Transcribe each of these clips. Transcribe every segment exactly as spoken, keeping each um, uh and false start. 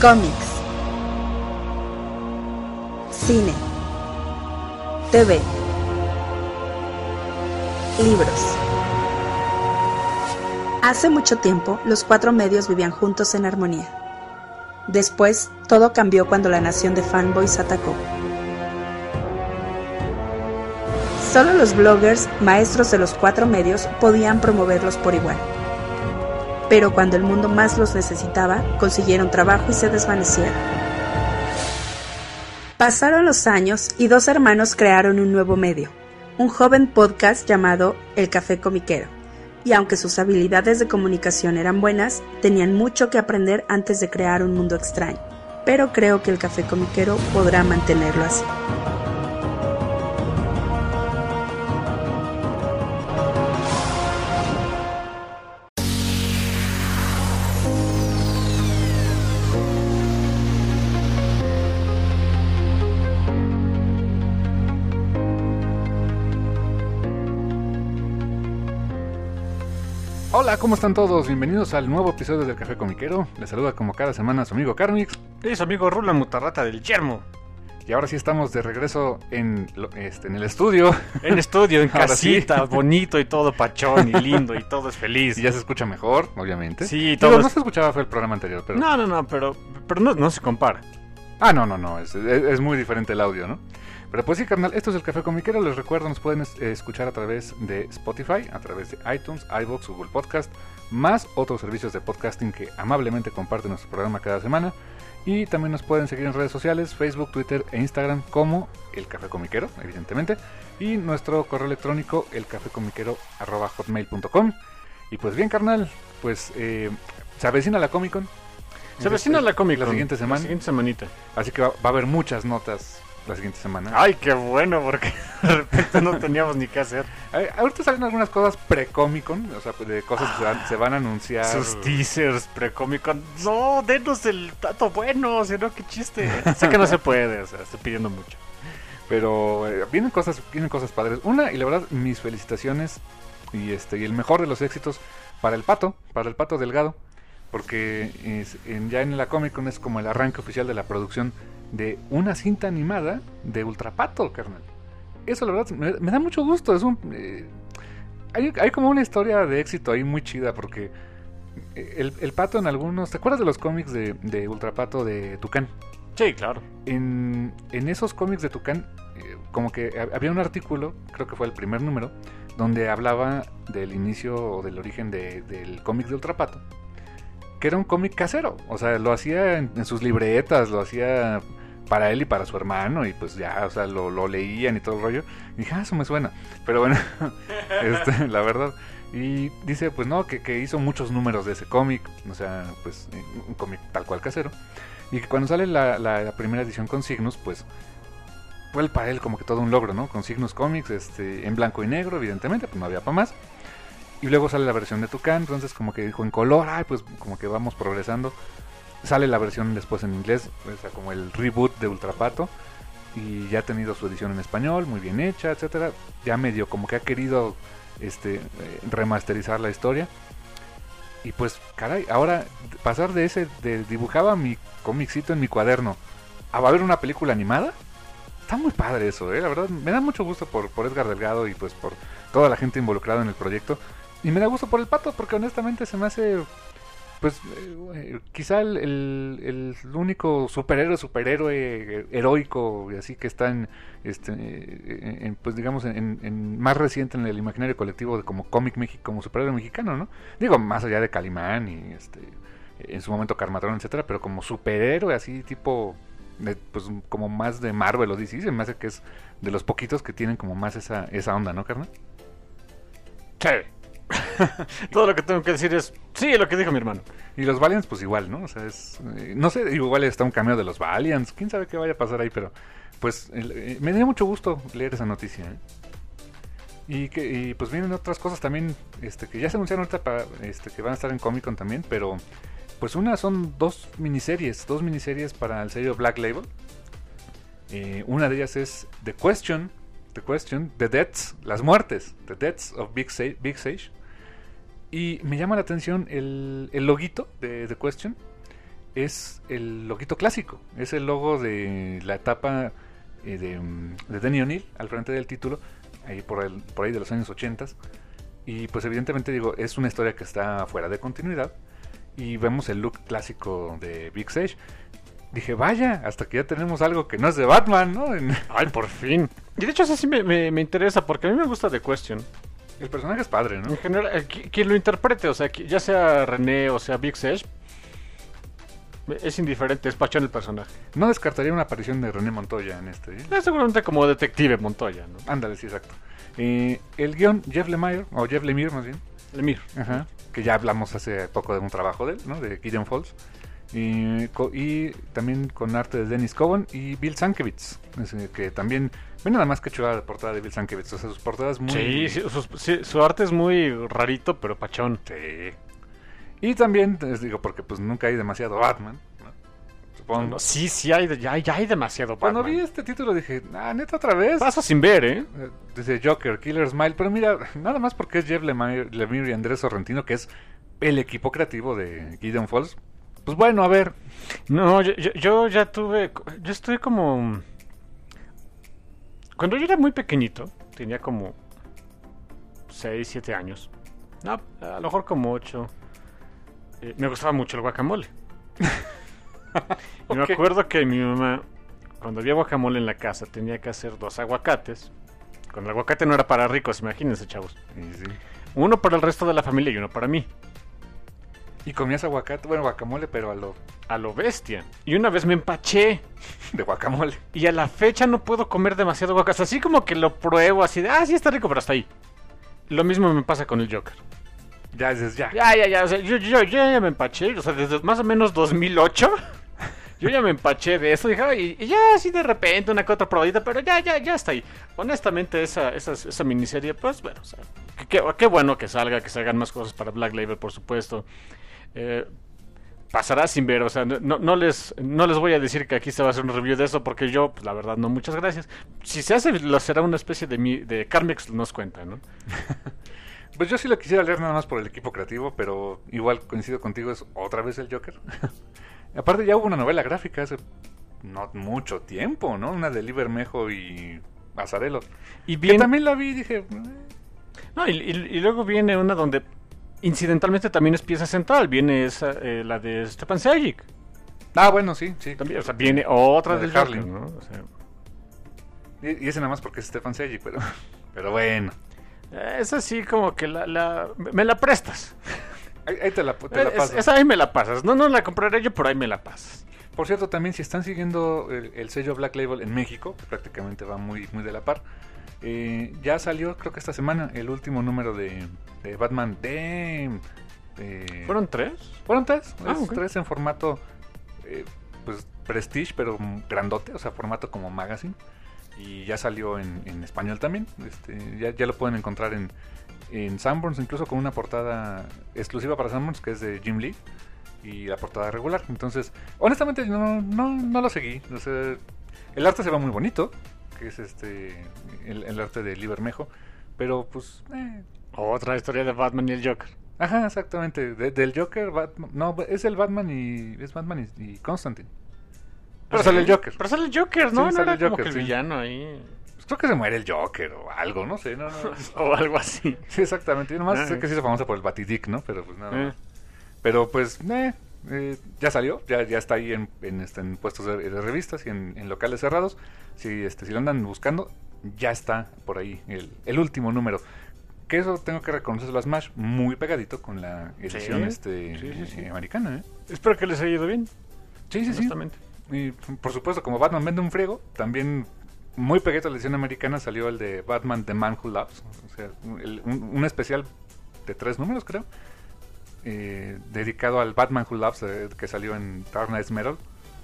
Cómics, cine, T V, libros. Hace mucho tiempo, los cuatro medios vivían juntos en armonía. Después, todo cambió cuando la nación de fanboys atacó. Solo los bloggers, maestros de los cuatro medios, podían promoverlos por igual. Pero cuando el mundo más los necesitaba, consiguieron trabajo y se desvanecieron. Pasaron los años y dos hermanos crearon un nuevo medio, un joven podcast llamado El Café Comiquero. Y aunque sus habilidades de comunicación eran buenas, tenían mucho que aprender antes de crear un mundo extraño. Pero creo que El Café Comiquero podrá mantenerlo así. Hola, ¿cómo están todos? Bienvenidos al nuevo episodio del Café Comiquero. Les saluda como cada semana su amigo Carmix. Y su amigo Rula Mutarrata del Yermo. Y ahora sí estamos de regreso en, este, en el estudio. En estudio, en Ahora casita, sí. Bonito y todo pachón y lindo y todo es feliz. Y ya se escucha mejor, obviamente. Sí, todo Digo, es... no se escuchaba, fue el programa anterior, pero... No, no, no, pero, pero no, no se compara. Ah, no, no, no, es, es, es muy diferente el audio, ¿no? Pero pues sí, carnal, esto es el Café Comiquero. Les recuerdo, nos pueden eh, escuchar a través de Spotify, a través de iTunes, iVoox, Google Podcast, más otros servicios de podcasting que amablemente comparten nuestro programa cada semana. Y también nos pueden seguir en redes sociales, Facebook, Twitter e Instagram como El Café Comiquero, evidentemente. Y nuestro correo electrónico, elcafecomiquero arroba hotmail punto com. Y pues bien, carnal, pues eh, se avecina la Comic Con. Se avecina la Comic Con la siguiente semana. La siguiente semanita. Así que va, va a haber muchas notas la siguiente semana. Ay, qué bueno, porque de repente no teníamos ni qué hacer. Eh, ahorita salen algunas cosas pre-Comic Con, o sea, de cosas ah, que se van, se van a anunciar. Sus teasers pre-Comic Con. No, denos el dato bueno, si no, qué chiste. Sé que no se puede, o sea, estoy pidiendo mucho. Pero eh, vienen cosas, vienen cosas padres. Una, y la verdad, mis felicitaciones y este y el mejor de los éxitos para el Pato, para el Pato Delgado, porque es, en, ya en la Comic Con es como el arranque oficial de la producción de una cinta animada de Ultrapato, carnal. Eso la verdad me, me da mucho gusto. Es un eh, hay, hay como una historia de éxito ahí muy chida, porque el, el Pato en algunos... ¿Te acuerdas de los cómics de, de Ultrapato de Tucán? Sí, claro. En, en esos cómics de Tucán, eh, como que había un artículo, creo que fue el primer número, donde hablaba del inicio o del origen de, del cómic de Ultrapato, que era un cómic casero. O sea, lo hacía en, en sus libretas, lo hacía para él y para su hermano, y pues ya, o sea, lo, lo leían y todo el rollo. Y dije, ah, eso me suena. Pero bueno, este, la verdad. Y dice, pues no, que, que hizo muchos números de ese cómic, o sea, pues un cómic tal cual casero. Y que cuando sale la, la, la primera edición con Cygnus, pues fue para él como que todo un logro, ¿no? Con Cygnus Comics, este, en blanco y negro, evidentemente, pues no había para más. Y luego sale la versión de Tucán, entonces como que dijo en color, ay, pues como que vamos progresando. Sale la versión después en inglés, o sea, como el reboot de Ultrapato, y ya ha tenido su edición en español, muy bien hecha, etcétera. Ya medio como que ha querido este remasterizar la historia. Y pues, caray, ahora pasar de ese, de dibujaba mi comicito en mi cuaderno, a va a haber una película animada, está muy padre eso, eh, la verdad, me da mucho gusto por, por Edgar Delgado y pues por toda la gente involucrada en el proyecto. Y me da gusto por el Pato, porque honestamente se me hace... Pues eh, quizá el, el, el único superhéroe, superhéroe heroico y así que está en, este, en, pues digamos, en, en más reciente en el imaginario colectivo de como cómic México, como superhéroe mexicano, ¿no? Digo, más allá de Calimán y este, en su momento Carmatrón, etcétera, pero como superhéroe así tipo, de, pues como más de Marvel o D C, se me hace que es de los poquitos que tienen como más esa, esa onda, ¿no, carnal? Sí. Todo lo que tengo que decir es sí, lo que dijo mi hermano. Y los Valiants pues igual, ¿no? O sea, es eh, no sé, igual está un cameo de los Valiants, quién sabe qué vaya a pasar ahí, pero pues eh, me dio mucho gusto leer esa noticia, ¿eh? Y que y pues vienen otras cosas también, este que ya se anunciaron ahorita para, este que van a estar en Comic Con también, pero pues una son dos miniseries, dos miniseries para el sello Black Label. Eh, una de ellas es The Question, The Question, The Deaths, las muertes, The Deaths of Big Sage, Big Sage. Y me llama la atención el, el loguito de The Question. es el loguito clásico, es el logo de la etapa eh, de, de Denny O'Neil al frente del título, ahí por, el, por ahí de los años ochenta. Y pues evidentemente digo, es una historia que está fuera de continuidad. Y vemos el look clásico de Big Sage. Dije, vaya, hasta que ya tenemos algo que no es de Batman, ¿no? En... Ay, por fin. Y de hecho eso sí me, me, me interesa, porque a mí me gusta The Question. El personaje es padre, ¿no? En general, eh, qui- quien lo interprete, o sea, qui- ya sea René o sea Big Sage, es indiferente, es pachón el personaje. No descartaría una aparición de René Montoya en este. ¿eh? Es seguramente como detective Montoya, ¿no? Ándale, sí, exacto. Eh, el guión, Jeff Lemire, o Jeff Lemire más bien. Lemire. Ajá. Que ya hablamos hace poco de un trabajo de él, ¿no? De Gideon Falls. Y, co- y también con arte de Dennis Cowan y Bill Sienkiewicz, ese que también, ven nada más que chulada de portada de Bill Sienkiewicz, o sea, sus portadas muy... Sí, sí, sus- sí, su arte es muy rarito, pero pachón. Sí. Y también, les digo, porque pues nunca hay demasiado Batman, ¿no? Supongo. No, sí, sí, hay, ya, ya hay demasiado Cuando Batman. vi este título dije, ah, neta, otra vez. Pasa sin ver, ¿eh? Eh, Dice Joker, Killer Smile, pero mira, nada más porque es Jeff Lemire, Lemire y Andrés Sorrentino, que es el equipo creativo de Gideon Falls. Pues bueno, a ver. No, yo, yo, yo ya tuve, yo estoy como... Cuando yo era muy pequeñito, tenía como seis, siete años. No, a lo mejor como ocho. Eh, me gustaba mucho el guacamole. Y me Ok. acuerdo que mi mamá, cuando había guacamole en la casa, tenía que hacer dos aguacates. Cuando el aguacate no era para ricos, imagínense, chavos. Y, sí. Uno para el resto de la familia y uno para mí. Y comías aguacate, bueno, guacamole, pero a lo A lo bestia. Y una vez me empaché. de guacamole. Y a la fecha no puedo comer demasiado guacamole. Así como que lo pruebo así de, ah, sí está rico, pero hasta ahí. Lo mismo me pasa con el Joker. Ya dices, ya. Ya, ya, ya. O sea, yo, yo, yo ya me empaché. O sea, desde más o menos dos mil ocho. Yo ya me empaché de eso. Dije, "Ay", y, y ya así de repente una que otra probadita. Pero ya, ya, ya está ahí. Honestamente, esa, esa, esa miniserie, pues bueno. O sea, qué, qué bueno que salga, que se hagan más cosas para Black Label, por supuesto. Eh, pasará sin ver, o sea, no, no les no les voy a decir que aquí se va a hacer un review de eso porque yo, pues, la verdad, no, muchas gracias. Si se hace, lo será una especie de, mi, de Carmex nos cuenta, ¿no? Pues yo sí lo quisiera leer nada más por el equipo creativo, pero igual coincido contigo, es otra vez el Joker. Aparte ya hubo una novela gráfica hace no mucho tiempo, ¿no? Una de Lee Bermejo y Azarello. Y Que bien, también la vi y dije... eh, no, y, y- y luego viene una donde incidentalmente también es pieza central, viene esa, eh, la de Stepan Sajic. Ah, bueno, sí, sí. También, o sea, viene otra La de del Joker, Harley. ¿no? O sea, Y, y ese nada más porque es Stefan Sajic, pero, pero bueno. esa sí como que la, la me la prestas. Ahí, ahí te la, te la Es- paso. esa ahí me la pasas. No, no la compraré yo, pero ahí me la pasas. Por cierto, también si están siguiendo el, el sello Black Label en México, que prácticamente va muy, muy de la par, eh, ya salió, creo que esta semana, el último número de, de Batman de... de- ¿Fueron tres? Fueron tres, Ah, es ok. tres en formato eh, pues Prestige, pero grandote, o sea, formato como magazine. Y ya salió en, en español también. Este, ya, ya lo pueden encontrar en, en Sanborns, incluso con una portada exclusiva para Sanborns, que es de Jim Lee, y la portada regular. Entonces, honestamente, no, no, no lo seguí. O sea, el arte se ve muy bonito, que es este el, el arte de Lee Bermejo, pero pues... Eh, Otra historia de Batman y el Joker. Ajá, exactamente. De- del Joker, Batman, no, es el Batman y es Batman y, y Constantine. Pero sale el Joker. Pero sale el Joker, ¿no? Sí, no sale era el como Joker, que el sí. villano ahí. Pues creo que se muere el Joker o algo, no sé, no, no. O algo así. Sí, exactamente. Yo nomás Ah, sé eh. que se hizo famosa por el Batidick, ¿no? Pero pues nada Eh. más. Pero pues, eh, eh, ya salió, ya, ya está ahí en, en, este, en puestos de, de revistas y en, en locales cerrados. Si, este, si lo andan buscando, ya está por ahí el, el último número. Que eso tengo que reconocerlo a Smash muy pegadito con la edición Sí, este, sí, sí, sí. eh, americana, ¿eh? Espero que les haya ido bien. Sí, sí, sí. Honestamente. Y por supuesto, como Batman vende un friego, también muy pegadito a la edición americana salió el de Batman The Man Who Loves. O sea, el- un, un especial de tres números, creo. Eh, dedicado al Batman Who Loves, eh, que salió en Dark Knight's Metal.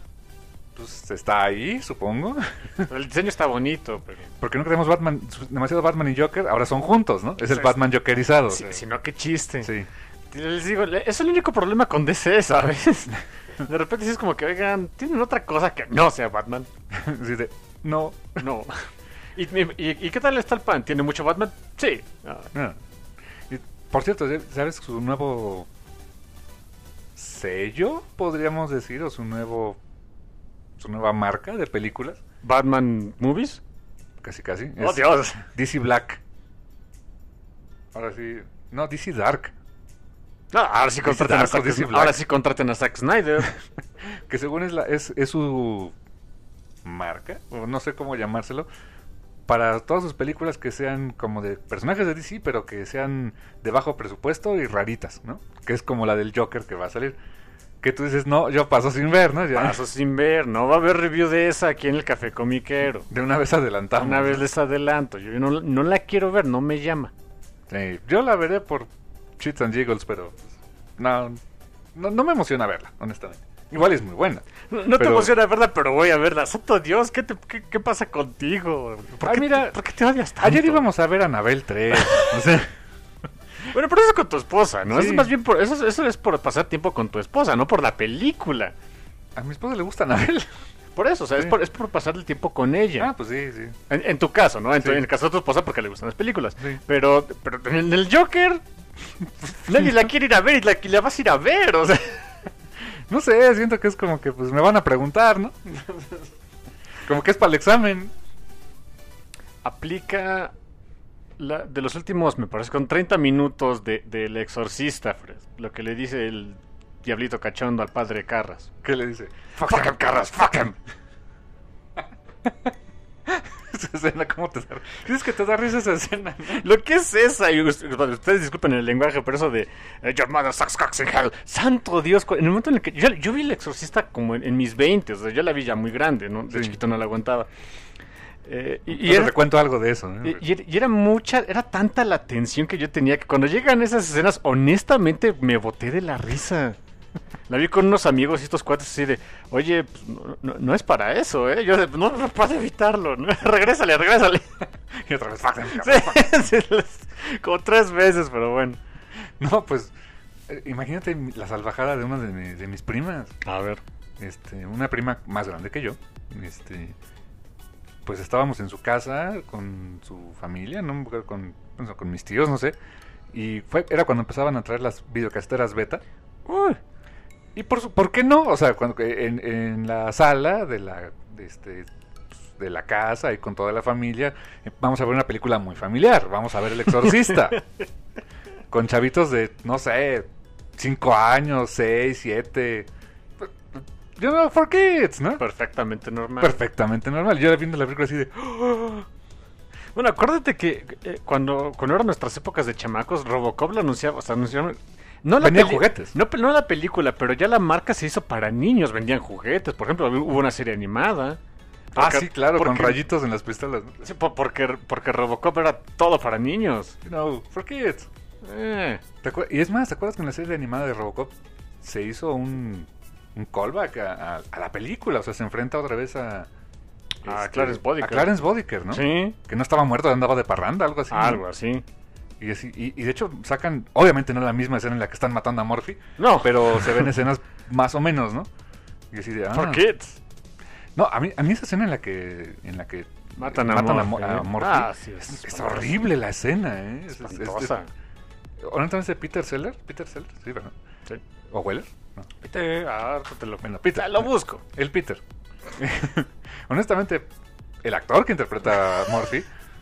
Pues está ahí, supongo. Pero el diseño está bonito, pero... Porque no queremos Batman, demasiado Batman y Joker, ahora son juntos, ¿no? Es el Sí. Batman Jokerizado. o Sí, sea, si no, qué chiste. sí. Les digo, le- es el único problema con D C, ¿sabes? De repente sí es como que, oigan, tienen otra cosa que no sea Batman. Sí, de, no. No. ¿Y, y, y qué tal está el pan? ¿Tiene mucho Batman? Sí. Ah, no. Y, por cierto, ¿sabes su nuevo sello, podríamos decir, o su nuevo su nueva marca de películas. Batman Movies. Casi, casi. ¡Oh, Dios! D C Black. Ahora sí... No, D C Dark. No, ahora sí contraten a Zack, ahora sí contraten a Zack Snyder. Que según es, la, es, es su marca, o no sé cómo llamárselo, para todas sus películas que sean como de personajes de D C, pero que sean de bajo presupuesto y raritas, ¿no? Que es como la del Joker que va a salir. Que tú dices, no, yo paso sin ver, ¿no? Ya. Paso sin ver, no va a haber review de esa aquí en el Café Comiquero. De una vez adelantamos. Una vez les adelanto, yo no, no la quiero ver, no me llama. Sí, yo la veré por Shits and Giggles, pero no, no, no me emociona verla, honestamente. Igual es muy buena. No, no pero... te emociona verla, pero voy a verla. Santo Dios, ¿qué, te, qué, qué pasa contigo? ¿Por, Ay, qué, mira, ¿Por qué te odias tanto? Ayer íbamos a ver Annabelle tres. O sea... Bueno, pero eso es con tu esposa, ¿no? Sí. Eso es más bien por eso, eso es por pasar tiempo con tu esposa, no por la película. A mi esposa le gusta Annabelle. Por eso, o sea, sí. es, por, es por pasar el tiempo con ella. Ah, pues sí, sí. En, en tu caso, ¿no? En, Sí. tu, en el caso de tu esposa porque le gustan las películas. Sí. Pero, pero en el Joker, nadie la quiere ir a ver y la, y la vas a ir a ver, o sea. No sé, siento que es como que pues me van a preguntar, ¿no? Como que es para el examen. Aplica la, de los últimos, me parece, con treinta minutos de, de El Exorcista, Fred. Lo que le dice el diablito cachondo al padre Carras. ¿Qué le dice? Fuck him, Carras, fuck him. Esa escena, ¿cómo te da? ¿Dices que te da risa esa escena? Lo que es esa, y ustedes disculpen el lenguaje, pero eso de eh, Your mother sucks cocks in hell. Santo Dios, en el momento en el que yo, yo vi El Exorcista como en, en mis veinte, o sea, yo la vi ya muy grande, ¿no? De Sí. chiquito no la aguantaba. Eh, y, y, Entonces era, te cuento algo de eso, ¿eh? y, y era mucha, era tanta la tensión que yo tenía que cuando llegan esas escenas, honestamente me boté de la risa. La vi con unos amigos y estos cuates así de, oye, pues, no, no, no es para eso, ¿eh? Yo de, no, no puedo evitarlo, ¿no? Regrésale, regrésale. Y otra vez, fuck them, Sí, sí, les- como tres veces, pero bueno. No, pues, eh, imagínate la salvajada de una de, mi- de mis primas. A ver. Este, una prima más grande que yo. Este, pues estábamos en su casa con su familia, ¿no? Con, bueno, con mis tíos, no sé. Y fue, era cuando empezaban a traer las videocaseteras beta. Uy. Y por, su- ¿por qué no? O sea, cuando en, en la sala de la de este pues, de la casa y con toda la familia, eh, vamos a ver una película muy familiar, vamos a ver El Exorcista. Con chavitos de, no sé, cinco años, seis, siete. You know, for kids, ¿no? Perfectamente normal. Perfectamente normal. Yo viendo la película así de... ¡oh! Bueno, acuérdate que eh, cuando, cuando eran nuestras épocas de chamacos, Robocop lo anunciaba, o sea, anunciaron... No la Vendían peli- juguetes. No, no la película, pero ya la marca se hizo para niños, vendían juguetes. Por ejemplo, hubo una serie animada. Ah, Porque- sí, claro, con porque- rayitos en las pistolas, ¿no? Sí, po- porque, porque Robocop era todo para niños. You know, for kids. Eh, ¿Te acuer- Y es más, ¿te acuerdas que en la serie animada de Robocop se hizo un, un callback a, a- a la película? O sea, se enfrenta otra vez a... A Clarence Boddicker. A Clarence Boddicker, ¿no? Sí, Que no estaba muerto, andaba de parranda, algo así. ¿no? algo así. Y, así- y, y de hecho sacan, obviamente no la misma escena en la que están matando a Murphy, No, pero se ven escenas más o menos, ¿no? Y así de, ah. for kids. No, a mí, a mí esa escena en la que en la que Matan a Mo- Murphy. a Murphy, Ah, sí, es es, es espantosa. horrible la escena, ¿eh? Es, es- es- Espantosa. es- honestamente, Peter Sellers, Peter Sellers, sí, ¿verdad? Sí. ¿O Weller? No. Peter, ah, te lo, Bueno, Peter. te lo busco. El Peter. Honestamente, el actor que interpreta a Murphy,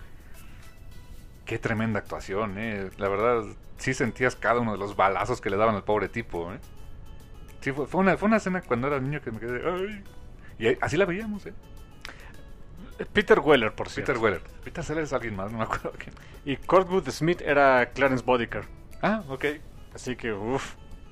qué tremenda actuación, ¿eh? La verdad, sí sentías cada uno de los balazos que le daban al pobre tipo, ¿eh? Sí, fue, fue, una, fue una escena cuando era niño que me quedé, ¡ay! Y ahí- así la veíamos, ¿eh? Peter Weller, por cierto. Peter Weller. Peter Sellers es alguien más, no me acuerdo quién. Y Kurtwood Smith era Clarence Boddicker. Ah, ok. Así que, uff.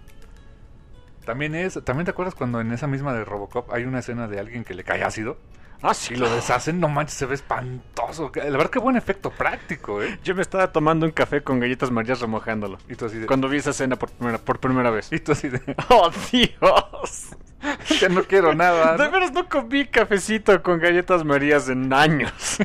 También es, ¿también te acuerdas cuando en esa misma de Robocop hay una escena de alguien que le cae ácido? Ah, sí. Y lo deshacen, no manches, se ve espantoso. La verdad que buen efecto práctico, ¿eh? Yo me estaba tomando un café con galletas marías remojándolo. Y tú así de... Cuando vi esa escena por primera, por primera vez. Y tú así de... ¡Oh, Dios! Ya no quiero nada, De ¿no? veras no comí cafecito con galletas marías en años.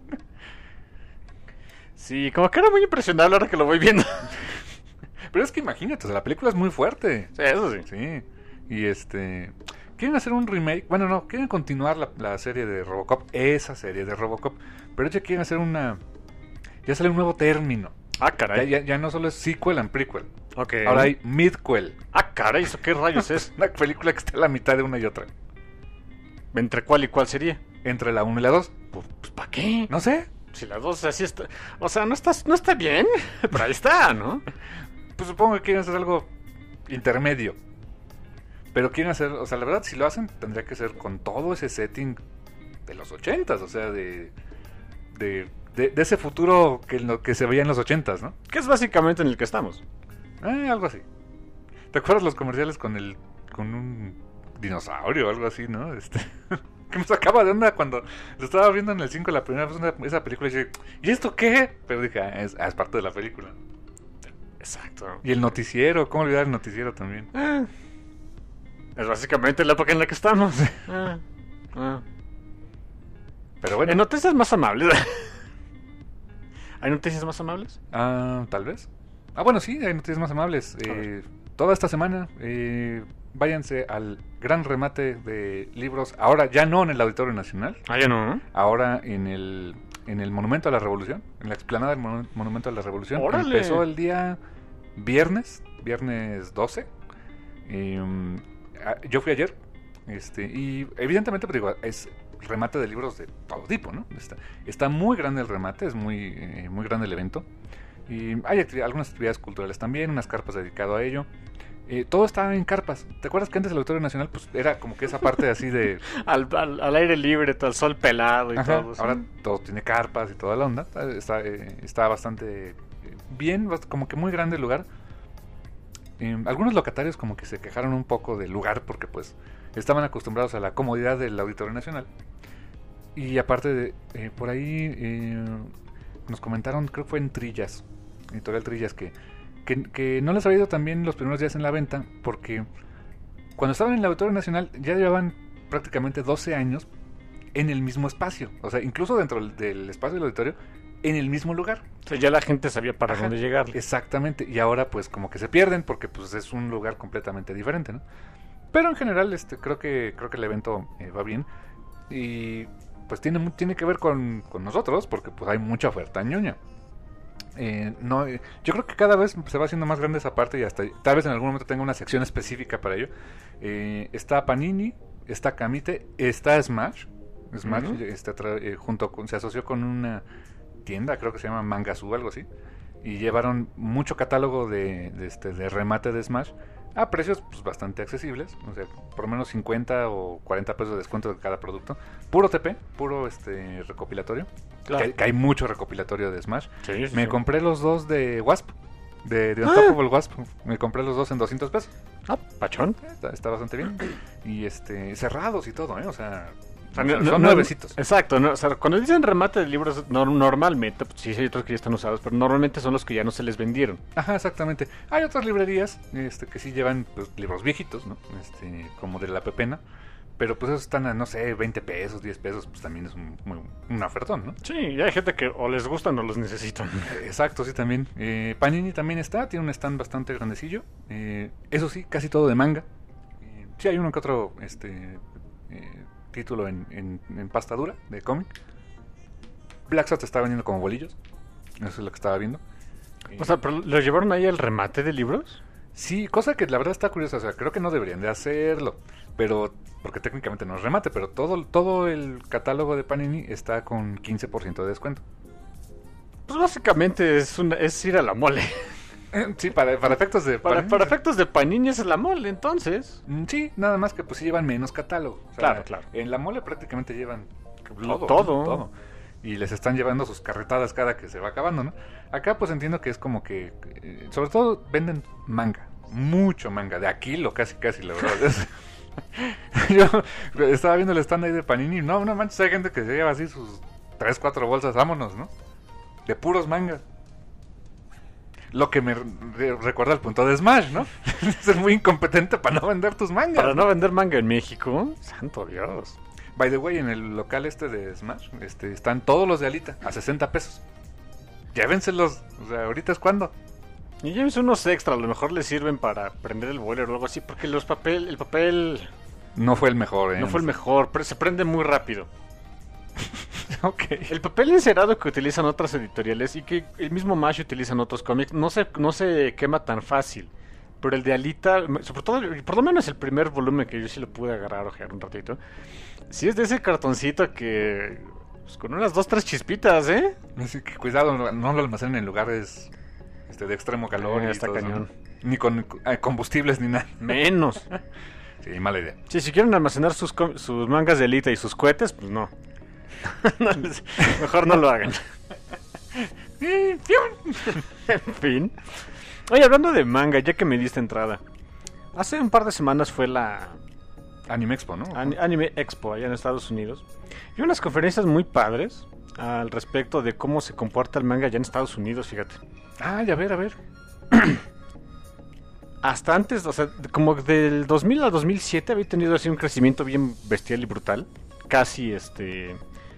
Sí, como que era muy impresionable ahora que lo voy viendo. Pero es que imagínate, o sea, la película es muy fuerte. Sí, eso sí. Sí. Y este... Quieren hacer un remake... Bueno, no, quieren continuar la, la serie de Robocop. Esa serie de Robocop. Pero ya quieren hacer una... Ya sale un nuevo término. Ah, Ya, caray. ya, ya no solo es sequel and prequel. Ok. Ahora hay Midquel. Ah, caray, ¿eso qué rayos es? Una película que está a la mitad de una y otra. ¿Entre cuál y cuál sería? Entre la uno y la dos. Pues, ¿para qué? No sé. Si la dos así está... O sea, no está, no está bien, pero ahí está, ¿no? Pues supongo que quieren hacer algo intermedio. Pero quieren hacer... O sea, la verdad, si lo hacen, tendría que ser con todo ese setting de los ochentas. O sea, de... De, de, de ese futuro que, lo, que se veía en los ochentas, ¿no? Que es básicamente en el que estamos. Eh, algo así. ¿Te acuerdas los comerciales con el... con un dinosaurio o algo así, ¿no? Este... que me sacaba de onda cuando lo estaba viendo en el cinco la primera vez una, esa película y dije, ¿y esto qué? Pero dije, ah, es, ah, es parte de la película. Exacto. Y el noticiero, ¿cómo olvidar el noticiero también? Eh, es básicamente la época en la que estamos. eh, eh. Pero bueno. En noticias más amables. ¿Hay noticias más amables? Ah, tal vez. Ah, bueno, sí, hay noticias más amables. Eh, toda esta semana, eh, váyanse al gran remate de libros. Ahora ya no en el Auditorio Nacional. Ah, ya no, ¿no? Ahora en el, en el Monumento a la Revolución. En la explanada del Monu- Monumento a la Revolución. ¡Órale! Empezó el día viernes, viernes doce. Eh, yo fui ayer. Este, y evidentemente, pues digo, es remate de libros de todo tipo, ¿no? Está, está muy grande el remate, es muy, eh, muy grande el evento. Y hay acti- algunas actividades culturales también, unas carpas dedicado a ello. Eh, todo estaba en carpas. ¿Te acuerdas que antes el Auditorio Nacional pues era como que esa parte así de... al, al, al aire libre, todo el sol pelado y Ajá, todo. ¿sí? Ahora todo tiene carpas y toda la onda. Está, eh, está bastante bien, como que muy grande el lugar. Eh, algunos locatarios como que se quejaron un poco del lugar porque pues estaban acostumbrados a la comodidad del Auditorio Nacional. Y aparte de, eh, por ahí eh, nos comentaron, creo que fue en Trillas, Editorial Trillas, que, que, que no les había ido tan bien los primeros días en la venta porque cuando estaban en el Auditorio Nacional ya llevaban prácticamente doce años en el mismo espacio. O sea, incluso dentro del, del espacio del auditorio, en el mismo lugar. O sea, ya la gente sabía para Ajá, dónde llegar. Exactamente, y ahora pues como que se pierden porque pues es un lugar completamente diferente, ¿no? Pero en general este creo que creo que el evento eh, va bien y pues tiene tiene que ver con, con nosotros porque pues hay mucha oferta ñoña. Eh, no, eh, yo creo que cada vez se va haciendo más grande esa parte y hasta tal vez en algún momento tenga una sección específica para ello. Eh, está Panini, está Camite, está Smash. Smash uh-huh. está tra- eh, junto con, se asoció con una tienda, creo que se llama Mangazú o algo así, y llevaron mucho catálogo de, de, este, de remate de Smash a precios pues, bastante accesibles, o sea, por lo menos cincuenta o cuarenta pesos de descuento de cada producto, puro T P, puro este recopilatorio, claro. que, que hay mucho recopilatorio de Smash. Sí, sí, me sí. compré los dos de Wasp, de, de Unstoppable ah. Wasp, me compré los dos en doscientos pesos. Ah, pachón. Está, está bastante bien, y este cerrados y todo, ¿eh? O sea... O sea, no, son no, nuevecitos. Exacto, no, o sea, cuando dicen remate de libros, no, normalmente, pues, sí hay otros que ya están usados, pero normalmente son los que ya no se les vendieron. Ajá, exactamente. Hay otras librerías este, que sí llevan pues, libros viejitos, ¿no? Este, como de la Pepena, pero pues esos están a, no sé, veinte pesos, diez pesos, pues también es un, muy, un ofertón, ¿no? Sí, y hay gente que o les gustan o los necesitan. Exacto, sí, también. Eh, Panini también está, tiene un stand bastante grandecillo. Eh, eso sí, casi todo de manga. Eh, sí, hay uno que otro, este... Eh, título en, en, en pasta dura de cómic. Black Sat está vendiendo como bolillos. Eso es lo que estaba viendo. O sea, ¿pero lo llevaron ahí al remate de libros? Sí, cosa que la verdad está curiosa. O sea, creo que no deberían de hacerlo. Pero, porque técnicamente no es remate. Pero todo, todo el catálogo de Panini está con quince por ciento de descuento. Pues básicamente es, una, es ir a la mole. Sí, para, para efectos de para, para efectos de Panini es la mole, entonces. Sí, nada más que pues sí llevan menos catálogo. O sea, claro, claro. En la mole prácticamente llevan todo, todo. todo. Y les están llevando sus carretadas cada que se va acabando, ¿no? Acá pues entiendo que es como que, eh, sobre todo venden manga, mucho manga, de a kilo casi, casi, la verdad. Yo estaba viendo el stand ahí de Panini, no, no manches, hay gente que se lleva así sus tres, cuatro bolsas, vámonos, ¿no? De puros mangas. Lo que me re- recuerda al punto de Smash, ¿no? Ser muy incompetente para no vender tus mangas. Para no vender manga en México. Santo Dios. By the way, en el local este de Smash este, están todos los de Alita a sesenta pesos. Llévenselos. O sea, ahorita es cuando. Y llévense unos extra. A lo mejor les sirven para prender el boiler o algo así. Porque los papel, el papel... No fue el mejor, ¿eh? No fue el mejor. Pero se prende muy rápido. Ok. El papel encerado que utilizan otras editoriales y que el mismo Mash utiliza en otros cómics no se, no se quema tan fácil. Pero el de Alita, sobre todo, por lo menos el primer volumen que yo sí lo pude agarrar, ojear un ratito, sí es de ese cartoncito que... Pues con unas dos, tres chispitas, ¿eh? Así que cuidado, no, no lo almacenen en lugares este, de extremo calor. Eh, y está todo eso, cañón. ¿no? Ni con eh, combustibles ni nada. Menos. Sí, mala idea. Sí, si quieren almacenar sus, com- sus mangas de Alita y sus cohetes, pues no. No les- mejor no lo hagan. En fin. Oye, hablando de manga, ya que me diste entrada. Hace un par de semanas fue la Anime Expo, ¿no? An- Anime Expo allá en Estados Unidos. Y unas conferencias muy padres al respecto de cómo se comporta el manga allá en Estados Unidos, fíjate. Ah, ya ver, a ver. Hasta antes, o sea, como del dos mil al dos mil siete había tenido así un crecimiento bien bestial y brutal. Casi, este...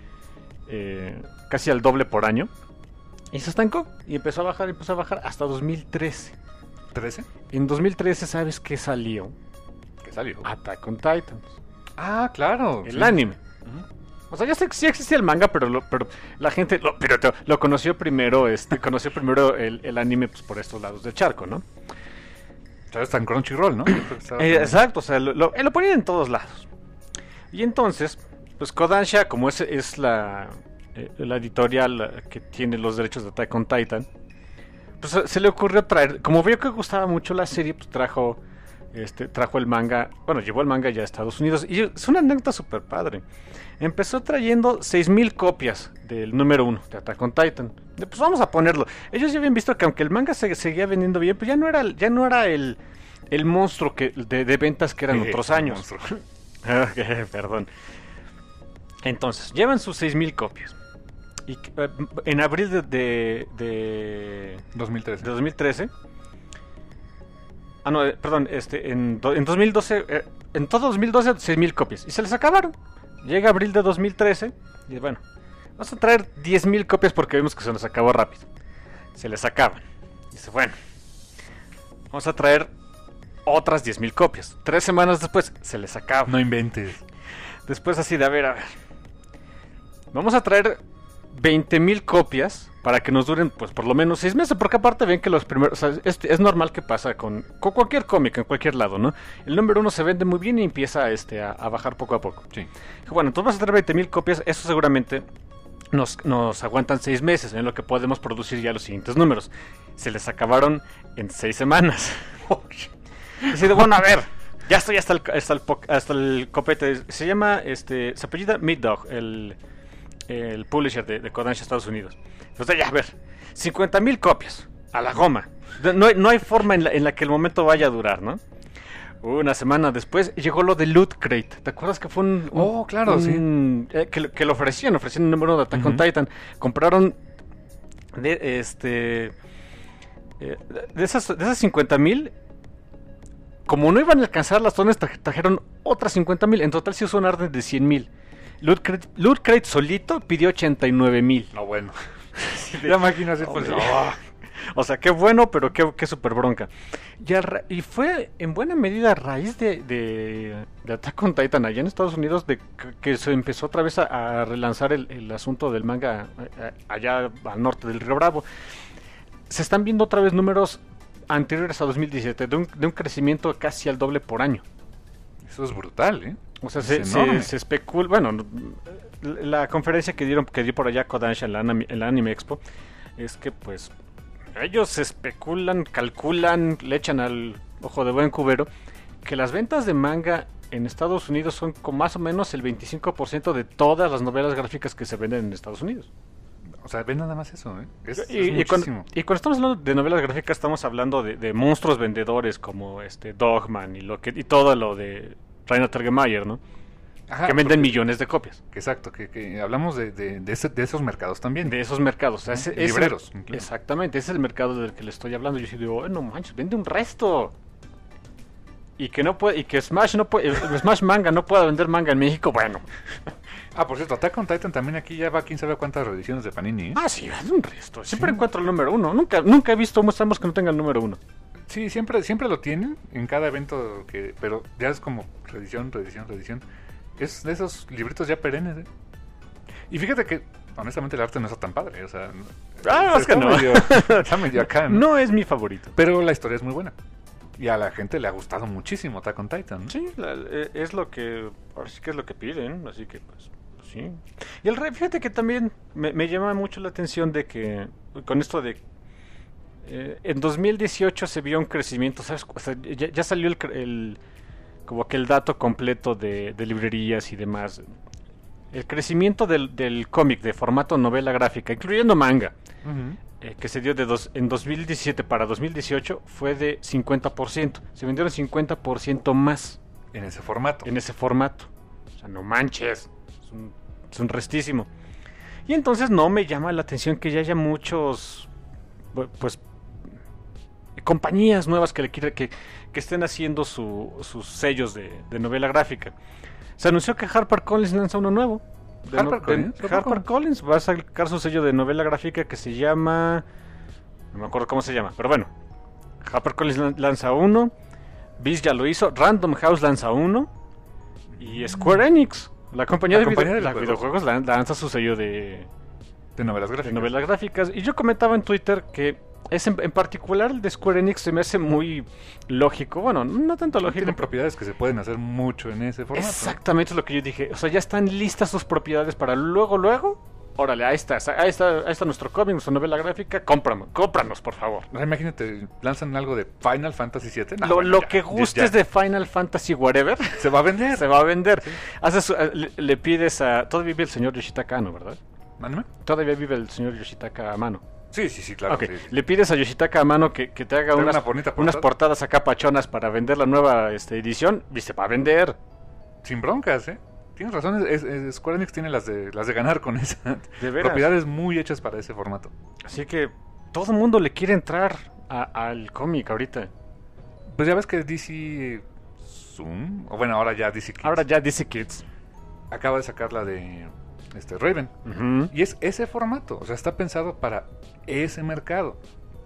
Eh, casi al doble por año. Y se estancó. Y empezó a bajar, empezó a bajar hasta dos mil trece. ¿trece? En dos mil trece, ¿sabes qué salió? ¿Qué salió? Attack on Titans. Ah, claro. El sí. anime. Ujú. O sea, ya sé que sí existía el manga, pero lo, pero la gente lo, pero te- lo conoció primero, este, conoció primero el, el anime pues, por estos lados del charco, ¿no? ¿Sabes? Está en Crunchyroll, ¿no? Estaba Eh, como- exacto, o sea, lo, lo, eh, lo ponían en todos lados. Y entonces, pues Kodansha, como es, es la, eh, la editorial eh, que tiene los derechos de Attack on Titan, pues se- se le ocurrió traer, como vio que gustaba mucho la serie, pues trajo, este, trajo el manga, bueno, llevó el manga ya a Estados Unidos. Y es una anécdota súper padre. Empezó trayendo seis mil copias del número uno de Attack on Titan. De, Pues vamos a ponerlo. Ellos ya habían visto que aunque el manga se seguía vendiendo bien, pues ya no era, ya no era el, el monstruo que, de, de ventas que eran Eh, otros años. monstruo. Ok, perdón. Entonces, llevan sus seis mil copias. Y eh, en abril de, de, de, dos mil trece. de dos mil trece. Ah, no, eh, perdón, este, en, do- en dos mil doce, eh, en todo dos mil doce, seis mil copias. Y se les acabaron. Llega abril de dos mil trece. Y bueno, vamos a traer diez mil copias porque vimos que se nos acabó rápido. Se les acaban. Dice, bueno, vamos a traer otras diez mil copias. Tres semanas después, se les acaba. No inventes. Después así de, a ver, a ver. Vamos a traer veinte mil copias para que nos duren, pues, por lo menos seis meses. Porque aparte ven que los primeros... O sea, es, es normal que pasa con, con cualquier cómic, en cualquier lado, ¿no? El número uno se vende muy bien y empieza este, a, a bajar poco a poco. Sí. Bueno, entonces vamos a traer veinte mil copias. Eso seguramente nos, nos aguantan seis meses en lo que podemos producir ya los siguientes números. Se les acabaron en seis semanas. Así de, bueno, a ver... Ya estoy hasta el, hasta el, po- hasta el copete. Se llama, este, se apellida Meat Dog, el, el publisher de, de Kodansha Estados Unidos. Entonces, ya, a ver, cincuenta mil copias, a la goma. De- No hay, no hay forma en la, en la que el momento vaya a durar, ¿no? Una semana después llegó lo de Loot Crate. ¿Te acuerdas que fue un... un- Oh, claro, un- eh, que, lo- que lo ofrecían, ofrecían un número de Attack on Ujú. Titan. Compraron de, este... eh, de esas, de esas cincuenta mil... Como no iban a alcanzar las zonas, tra- trajeron otras cincuenta mil. En total se usó un orden de cien mil. Loot Crate, Loot Crate solito pidió ochenta y nueve mil. No, bueno. Ya imagino así, pues. Hombre. oh. O sea, qué bueno, pero qué, qué super bronca. Y, a ra- y fue en buena medida a raíz de, de, de Attack on Titan allá en Estados Unidos de que, que se empezó otra vez a, a relanzar el, el asunto del manga eh, allá al norte del Río Bravo. Se están viendo otra vez números anteriores a dos mil diecisiete, de un, de un crecimiento casi al doble por año. Eso es brutal, ¿eh? O sea, Es se, se, enorme. se especula, bueno, no, la conferencia que dieron, que dio por allá Kodansha en la, Anime- en la Anime Expo, es que pues ellos especulan, calculan, le echan al ojo de buen cubero, que las ventas de manga en Estados Unidos son con más o menos el veinticinco por ciento de todas las novelas gráficas que se venden en Estados Unidos. O sea, ven nada más eso, ¿eh? Es, es Y, y muchísimo. cuando, y cuando estamos hablando de novelas gráficas estamos hablando de, de monstruos vendedores como este Dogman y lo que y todo lo de Rainer Telgemeier, ¿no? Ajá, que venden porque- millones de copias Exacto, que, que hablamos de, de, de, ese- de esos mercados también. de esos mercados. O sea, ese- ese- Libreros, incluso. exactamente, ese es el mercado del que le estoy hablando. Yo sí digo, "Oh, no manches, vende un resto." Y que no puede, y que Smash no puede, el Smash Manga no pueda vender manga en México, bueno. Ah, por cierto, Attack on Titan también aquí ya va quién sabe cuántas reediciones de Panini, ¿eh? Ah, sí, vende un resto. Siempre Sí. encuentro el número uno. Nunca, nunca he visto mostramos que no tenga el número uno. Sí, siempre, siempre lo tienen en cada evento, que pero ya es como reedición, reedición, reedición. Es de esos libritos ya perennes, ¿eh? Y fíjate que, honestamente, el arte no está tan padre. O sea, Ah, es que no. Medio, está medio acá, ¿no? No es mi favorito. Pero la historia es muy buena. Y a la gente le ha gustado muchísimo Attack on Titan, ¿no? Sí, la, eh, es lo que. Ahora sí que es lo que piden. Así que, pues, pues sí. Y el rey, fíjate que también me, me llama mucho la atención de que. Con esto de. Eh, en dos mil dieciocho se vio un crecimiento, ¿sabes? O sea, ya, ya salió el, el. Como que el dato completo de, de librerías y demás. El crecimiento del, del cómic de formato novela gráfica, incluyendo manga. Uh-huh. Eh, que se dio de dos, en dos mil diecisiete para dos mil dieciocho fue de cincuenta por ciento. Se vendieron cincuenta por ciento más. En ese formato. En ese formato. O sea, no manches. Es un, es un restísimo. Y entonces no me llama la atención que ya haya muchos, pues, compañías nuevas que le quiera, que, que estén haciendo su, sus sellos de, de novela gráfica. Se anunció que HarperCollins lanza uno nuevo. De Harper no, Collins, de, Harper Collins va a sacar su sello de novela gráfica que se llama, no me acuerdo cómo se llama, pero bueno, Harper Collins lanza uno, Viz ya lo hizo, Random House lanza uno y Square Enix, la compañía, la de, compañía video, de videojuegos, lanza su sello de, de novelas gráficas. De novelas gráficas. Y yo comentaba en Twitter que es en, en particular el de Square Enix se me hace muy lógico. Bueno, no tanto lógico. Tienen propiedades que se pueden hacer mucho en ese formato. Exactamente es lo que yo dije. O sea, ya están listas sus propiedades para luego, luego. Órale, ahí está, ahí está, ahí está nuestro cómic, nuestra novela gráfica. Cómpranos, cómpranos, por favor. O sea, imagínate, lanzan algo de Final Fantasy siete. No, lo bueno, lo ya, que gustes ya. de Final Fantasy, whatever. Se va a vender. Se va a vender. Sí. Haces, le, le pides a. Todavía vive el señor Yoshitaka Amano, ¿verdad? ¿Anime? Todavía vive el señor Yoshitaka Amano. Sí, sí, sí, claro. Okay. Sí, sí. Le pides a Yoshitaka Amano que, que te haga unas, una portada. unas portadas acá pachonas para vender la nueva este, edición y se va a vender. Sin broncas, ¿eh? Tienes razón, es, es, Square Enix tiene las de las de ganar con esa. De veras. Propiedades muy hechas para ese formato. Así que todo el mundo le quiere entrar a, al cómic ahorita. Pues ya ves que D C Zoom, o bueno, ahora ya D C Kids. Ahora ya D C Kids. Acaba de sacar la de este Raven. Uh-huh. Y es ese formato, o sea, está pensado para ese mercado.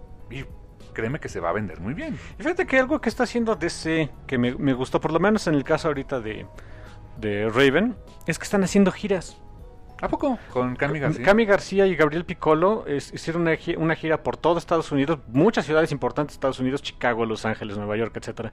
Y créeme que se va a vender muy bien. Y fíjate que algo que está haciendo D C, que me, me gustó, por lo menos en el caso ahorita de, de Raven, es que están haciendo giras. ¿A poco? Con Cami García. Cami García y Gabriel Piccolo es, hicieron una, una gira por todo Estados Unidos, muchas ciudades importantes de Estados Unidos, Chicago, Los Ángeles, Nueva York, etcétera,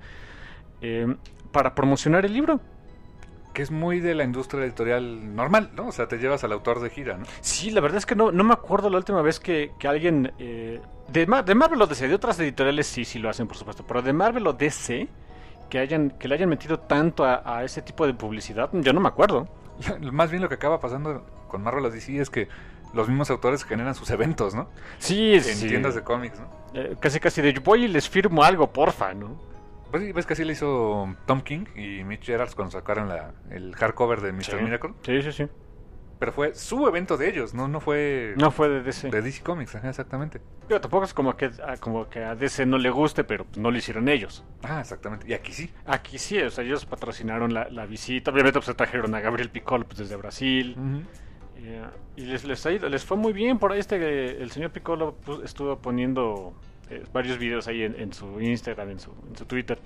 eh, para promocionar el libro. Que es muy de la industria editorial normal, ¿no? O sea, te llevas al autor de gira, ¿no? Sí, la verdad es que no, no me acuerdo la última vez que, que alguien... Eh, de, de Marvel o D C, de otras editoriales sí, sí lo hacen, por supuesto, pero de Marvel o D C, que, hayan, que le hayan metido tanto a, a ese tipo de publicidad, yo no me acuerdo. Más bien lo que acaba pasando con Marvel o D C es que los mismos autores generan sus eventos, ¿no? Sí, en sí. tiendas de cómics, ¿no? Eh, casi casi de voy y les firmo algo, porfa, ¿no? Pues sí, ves que así le hizo Tom King y Mitch Gerards cuando sacaron la, el hardcover de mister Sí. Miracle. Sí, sí, sí. Pero fue su evento de ellos, no no fue No fue de D C. de D C Comics, ajá, exactamente. Pero tampoco es como que, a, como que a D C no le guste, pero pues no lo hicieron ellos. Ah, exactamente. Y aquí sí. Aquí sí, o sea, ellos patrocinaron la, la visita. Obviamente pues se trajeron a Gabriel Piccolo pues, desde Brasil. Uh-huh. Eh, y les, les, ha ido, les fue muy bien. Por ahí este el señor Piccolo pues, estuvo poniendo eh, varios videos ahí en, en su Instagram, en su, en su Twitter,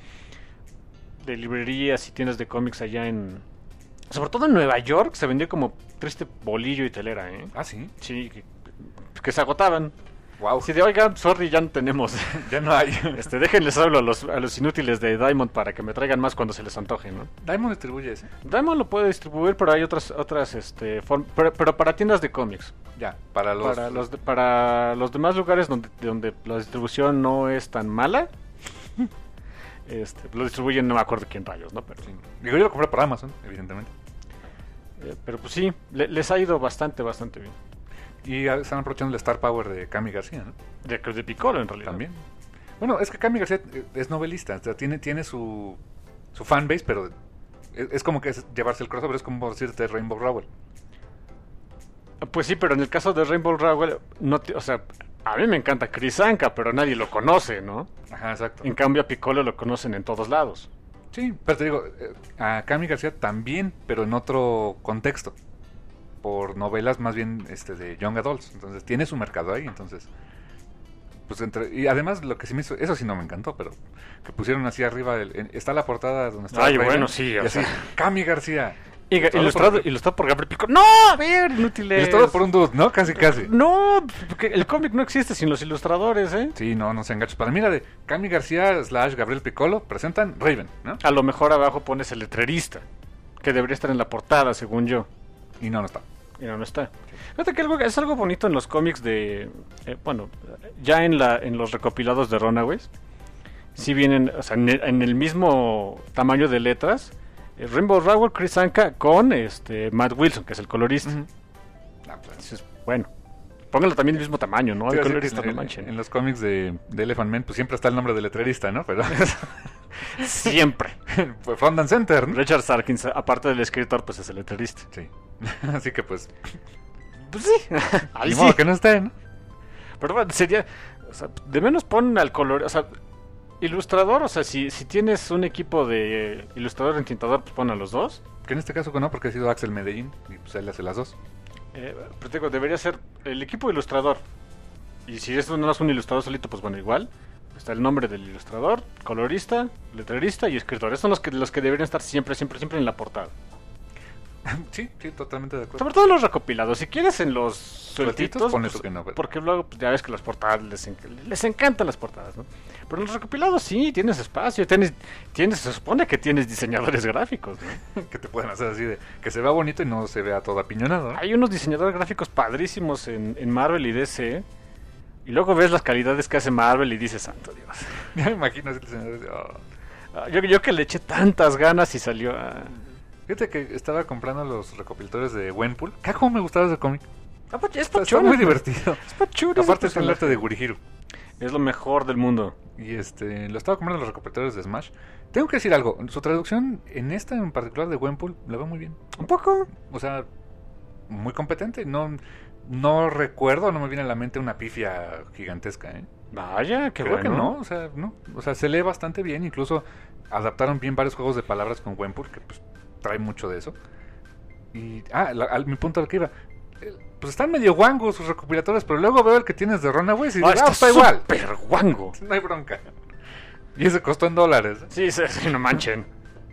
de librerías y tiendas de cómics allá en... Sobre todo en Nueva York se vendió como triste bolillo y telera, ¿eh? Ah, sí. Sí, que, que se agotaban. Wow. Así de, oigan, sorry, ya no tenemos. Ya no hay. Este, déjenles hablo a los, a los inútiles de Diamond para que me traigan más cuando se les antoje, ¿no? Diamond distribuye ese. Diamond lo puede distribuir, pero hay otras, otras, este, form- pero, pero para tiendas de cómics. Ya, para los... Para los, de- para los demás lugares donde, donde la distribución no es tan mala, este, lo distribuyen, no me acuerdo quién rayos, ¿no? Pero, Sí. Digo, yo lo compré por Amazon, evidentemente. eh, pero pues sí, le- les ha ido bastante, bastante bien. Y ah, están aprovechando el Star Power de Cami García, ¿no? De, de Piccolo, en realidad. También. Bueno, es que Cami García eh, es novelista, o sea, tiene, tiene su, su fanbase, pero es, es como que es llevarse el crossover, es como decirte Rainbow Rowell. Pues sí, pero en el caso de Rainbow Rowell, no te- o sea, a mí me encanta Chris Anka, pero nadie lo conoce, ¿no? Ajá, exacto. En cambio a Piccolo lo conocen en todos lados. Sí, pero te digo, eh, a Cami García también, pero en otro contexto. Por novelas más bien este de Young Adults. Entonces tiene su mercado ahí, entonces... Pues entre, y además lo que sí me hizo, eso sí no me encantó, pero que pusieron así arriba, el, en- está la portada donde está Ay, Raven, bueno, sí, y o así, sea. Cami García, Y, ilustrado, por... ilustrado por Gabriel Piccolo. ¡No! A ver, inútiles. Ilustrado por un dude, ¿no? Casi, casi. No, porque el cómic no existe sin los ilustradores, ¿eh? Sí, no, no se enganches. Para mí, la de Cami García slash Gabriel Piccolo presentan Raven, ¿no? A lo mejor abajo pones el letrerista, que debería estar en la portada, según yo. Y no, no está. Y no, no está. Fíjate que algo, es algo bonito en los cómics de... Eh, bueno, ya en, la, en los recopilados de Runaways, sí vienen, o sea, en el, en el mismo tamaño de letras... Rainbow Rowell, Chris Anka con este Matt Wilson, que es el colorista. Uh-huh. Ah, pues. Entonces, bueno, pónganlo también el mismo tamaño, ¿no? Sí, el colorista, en, no manchen. En los cómics de, de Elephant Man, pues siempre está el nombre del letrerista, ¿no? Pero siempre. Pues Front and Center, ¿no? Richard Sarkins, aparte del escritor, pues es el letrerista. Sí. Así que pues... Pues sí. Ahí Ni sí. modo que no esté, ¿no? Pero bueno, sería... O sea, de menos pon al color... O sea, ilustrador, o sea, si, si tienes un equipo de ilustrador y tintador, pues pon a los dos. Que en este caso no, porque ha sido Axel Medellín y pues él hace las dos. Eh, pero te digo, debería ser el equipo ilustrador. Y si es no es un ilustrador solito, pues bueno, igual. Está el nombre del ilustrador, colorista, letrerista y escritor. Esos son los que, los que deberían estar siempre, siempre, siempre en la portada. Sí, sí, totalmente de acuerdo. Sobre todo los recopilados. Si quieres en los sueltitos, pon pues, eso que no, pero... porque luego pues, ya ves que las portadas les, enc les encantan las portadas, ¿no? Pero en los recopilados sí, tienes espacio, tienes, tienes, se supone que tienes diseñadores gráficos, ¿no? Que te pueden hacer así de que se vea bonito y no se vea todo apiñonado, ¿no? Hay unos diseñadores gráficos padrísimos en, en Marvel y D C. Y luego ves las calidades que hace Marvel y dices, santo Dios. Ya me imagino así el diseñador de, oh. yo, yo que le eché tantas ganas y salió a... Fíjate que estaba comprando los recopilatorios de Gwenpool. ¿Qué cómo me gustaba ese cómic? Ah, pues, es está, está muy divertido. Es pachuro. Aparte es el arte de Gurihiro. Es lo mejor del mundo. Y este, lo estaba comprando en los recopilatorios de Smash. Tengo que decir algo. Su traducción en esta en particular de Gwenpool la veo muy bien. Un poco. O sea, muy competente. No, no recuerdo, no me viene a la mente una pifia gigantesca, ¿eh? Vaya, qué Creo bueno. que no, o sea, no. O sea, se lee bastante bien. Incluso adaptaron bien varios juegos de palabras con Gwenpool, que pues trae mucho de eso. Y, ah, la, al, mi punto al que iba. Pues están medio guangos sus recopilatorios, pero luego veo el que tienes de Runaways y digo, ah, está, ah, está igual. Super guango. No hay bronca. Y ese costó en dólares. Sí, sí, sí, no manchen.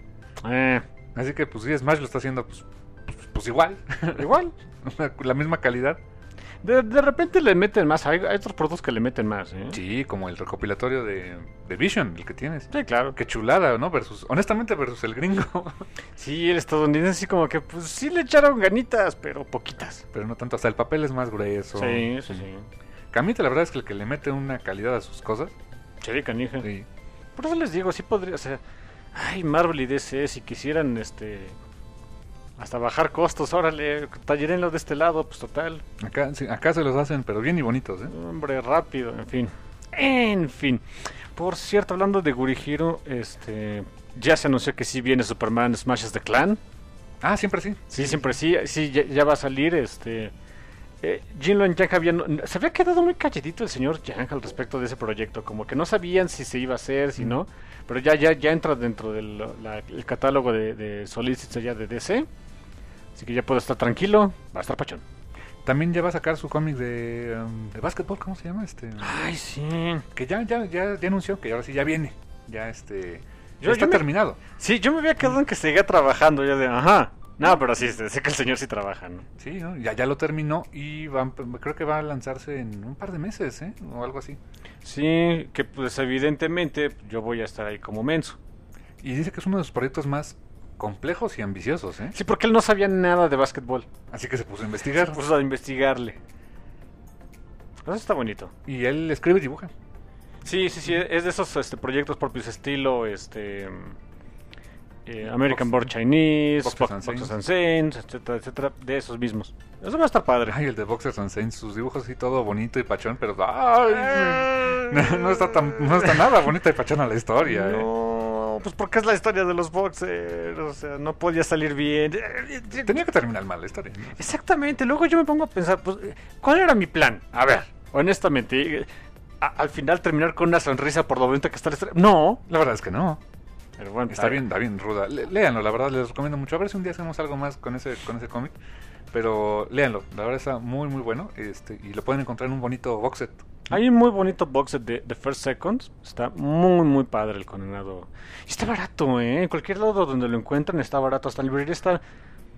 Eh. Así que, pues sí, Smash lo está haciendo, pues, pues, pues igual. Igual. La misma calidad. De, de repente le meten más. Hay, hay otros productos que le meten más, ¿eh? Sí, como el recopilatorio de, de Vision, el que tienes. Sí, claro. Qué chulada, ¿no? Versus, honestamente, versus el gringo. Sí, el estadounidense sí como que, pues sí le echaron ganitas, pero poquitas. Pero no tanto, hasta el papel es más grueso. Sí, sí, sí. Camite, la verdad es que el que le mete una calidad a sus cosas. Sí, canija. Sí. Por eso les digo, sí podría, o sea, ay, Marvel y D C, si quisieran, este... hasta bajar costos, órale, tallerenlo de este lado, pues total. Acá, sí, acá se los hacen, pero bien y bonitos, ¿eh? Hombre, rápido, en fin. En fin. Por cierto, hablando de Gurihiro, este... ya se anunció que sí viene Superman Smashes the Clan. Ah, siempre sí. Sí, siempre sí, sí, ya, ya va a salir, este... Eh, Jinlo Yang había, se había quedado muy calladito el señor Yang al respecto de ese proyecto, como que no sabían si se iba a hacer, si no, pero ya ya ya entra dentro del la, el catálogo de, de solicits allá de D C, así que ya puedo estar tranquilo, va a estar pachón. También ya va a sacar su cómic de, um, de básquetbol, ¿cómo se llama? Este, Ay, sí. Que ya, ya, ya, ya anunció que ahora sí ya viene, ya este, yo, ya está yo terminado. Me, sí, yo me había quedado en que seguía trabajando, ya de, ajá. No, pero sí, sé que el señor sí trabaja, ¿no? Sí, ¿no? Ya, ya lo terminó y va, creo que va a lanzarse en un par de meses, ¿eh? O algo así. Sí, que pues evidentemente yo voy a estar ahí como menso. Y dice que es uno de los proyectos más complejos y ambiciosos, ¿eh? Sí, porque él no sabía nada de básquetbol. Así que se puso a investigar. Se puso a investigarle. Eso está bonito. Y él escribe y dibuja. Sí, sí, sí, es de esos este, proyectos propios estilo, este... Eh, American Board Chinese, Boxers and Boxers and Saints, etcétera, etcétera, de esos mismos. Eso va a estar padre. Ay, el de Boxers and Saints, sus dibujos así todo bonito y pachón, pero ay, no, no está tan, no está nada bonita y pachona la historia. No, eh. pues porque es la historia de los boxers, o sea, no podía salir bien. Tenía que terminar mal la historia, ¿no? Exactamente, luego yo me pongo a pensar, pues, ¿cuál era mi plan? A ver, honestamente, a, al final terminar con una sonrisa por lo bonita que está la historia. No, la verdad es que no. Pero bueno, está bien, está bien ruda. Le, léanlo, la verdad les recomiendo mucho. A ver si un día hacemos algo más con ese con ese cómic. Pero léanlo, la verdad está muy muy bueno. Este y lo pueden encontrar en un bonito box set. Hay un muy bonito box set de The First Seconds. Está muy muy padre el condenado. Y está barato, eh. En cualquier lado donde lo encuentran está barato. Hasta en librería está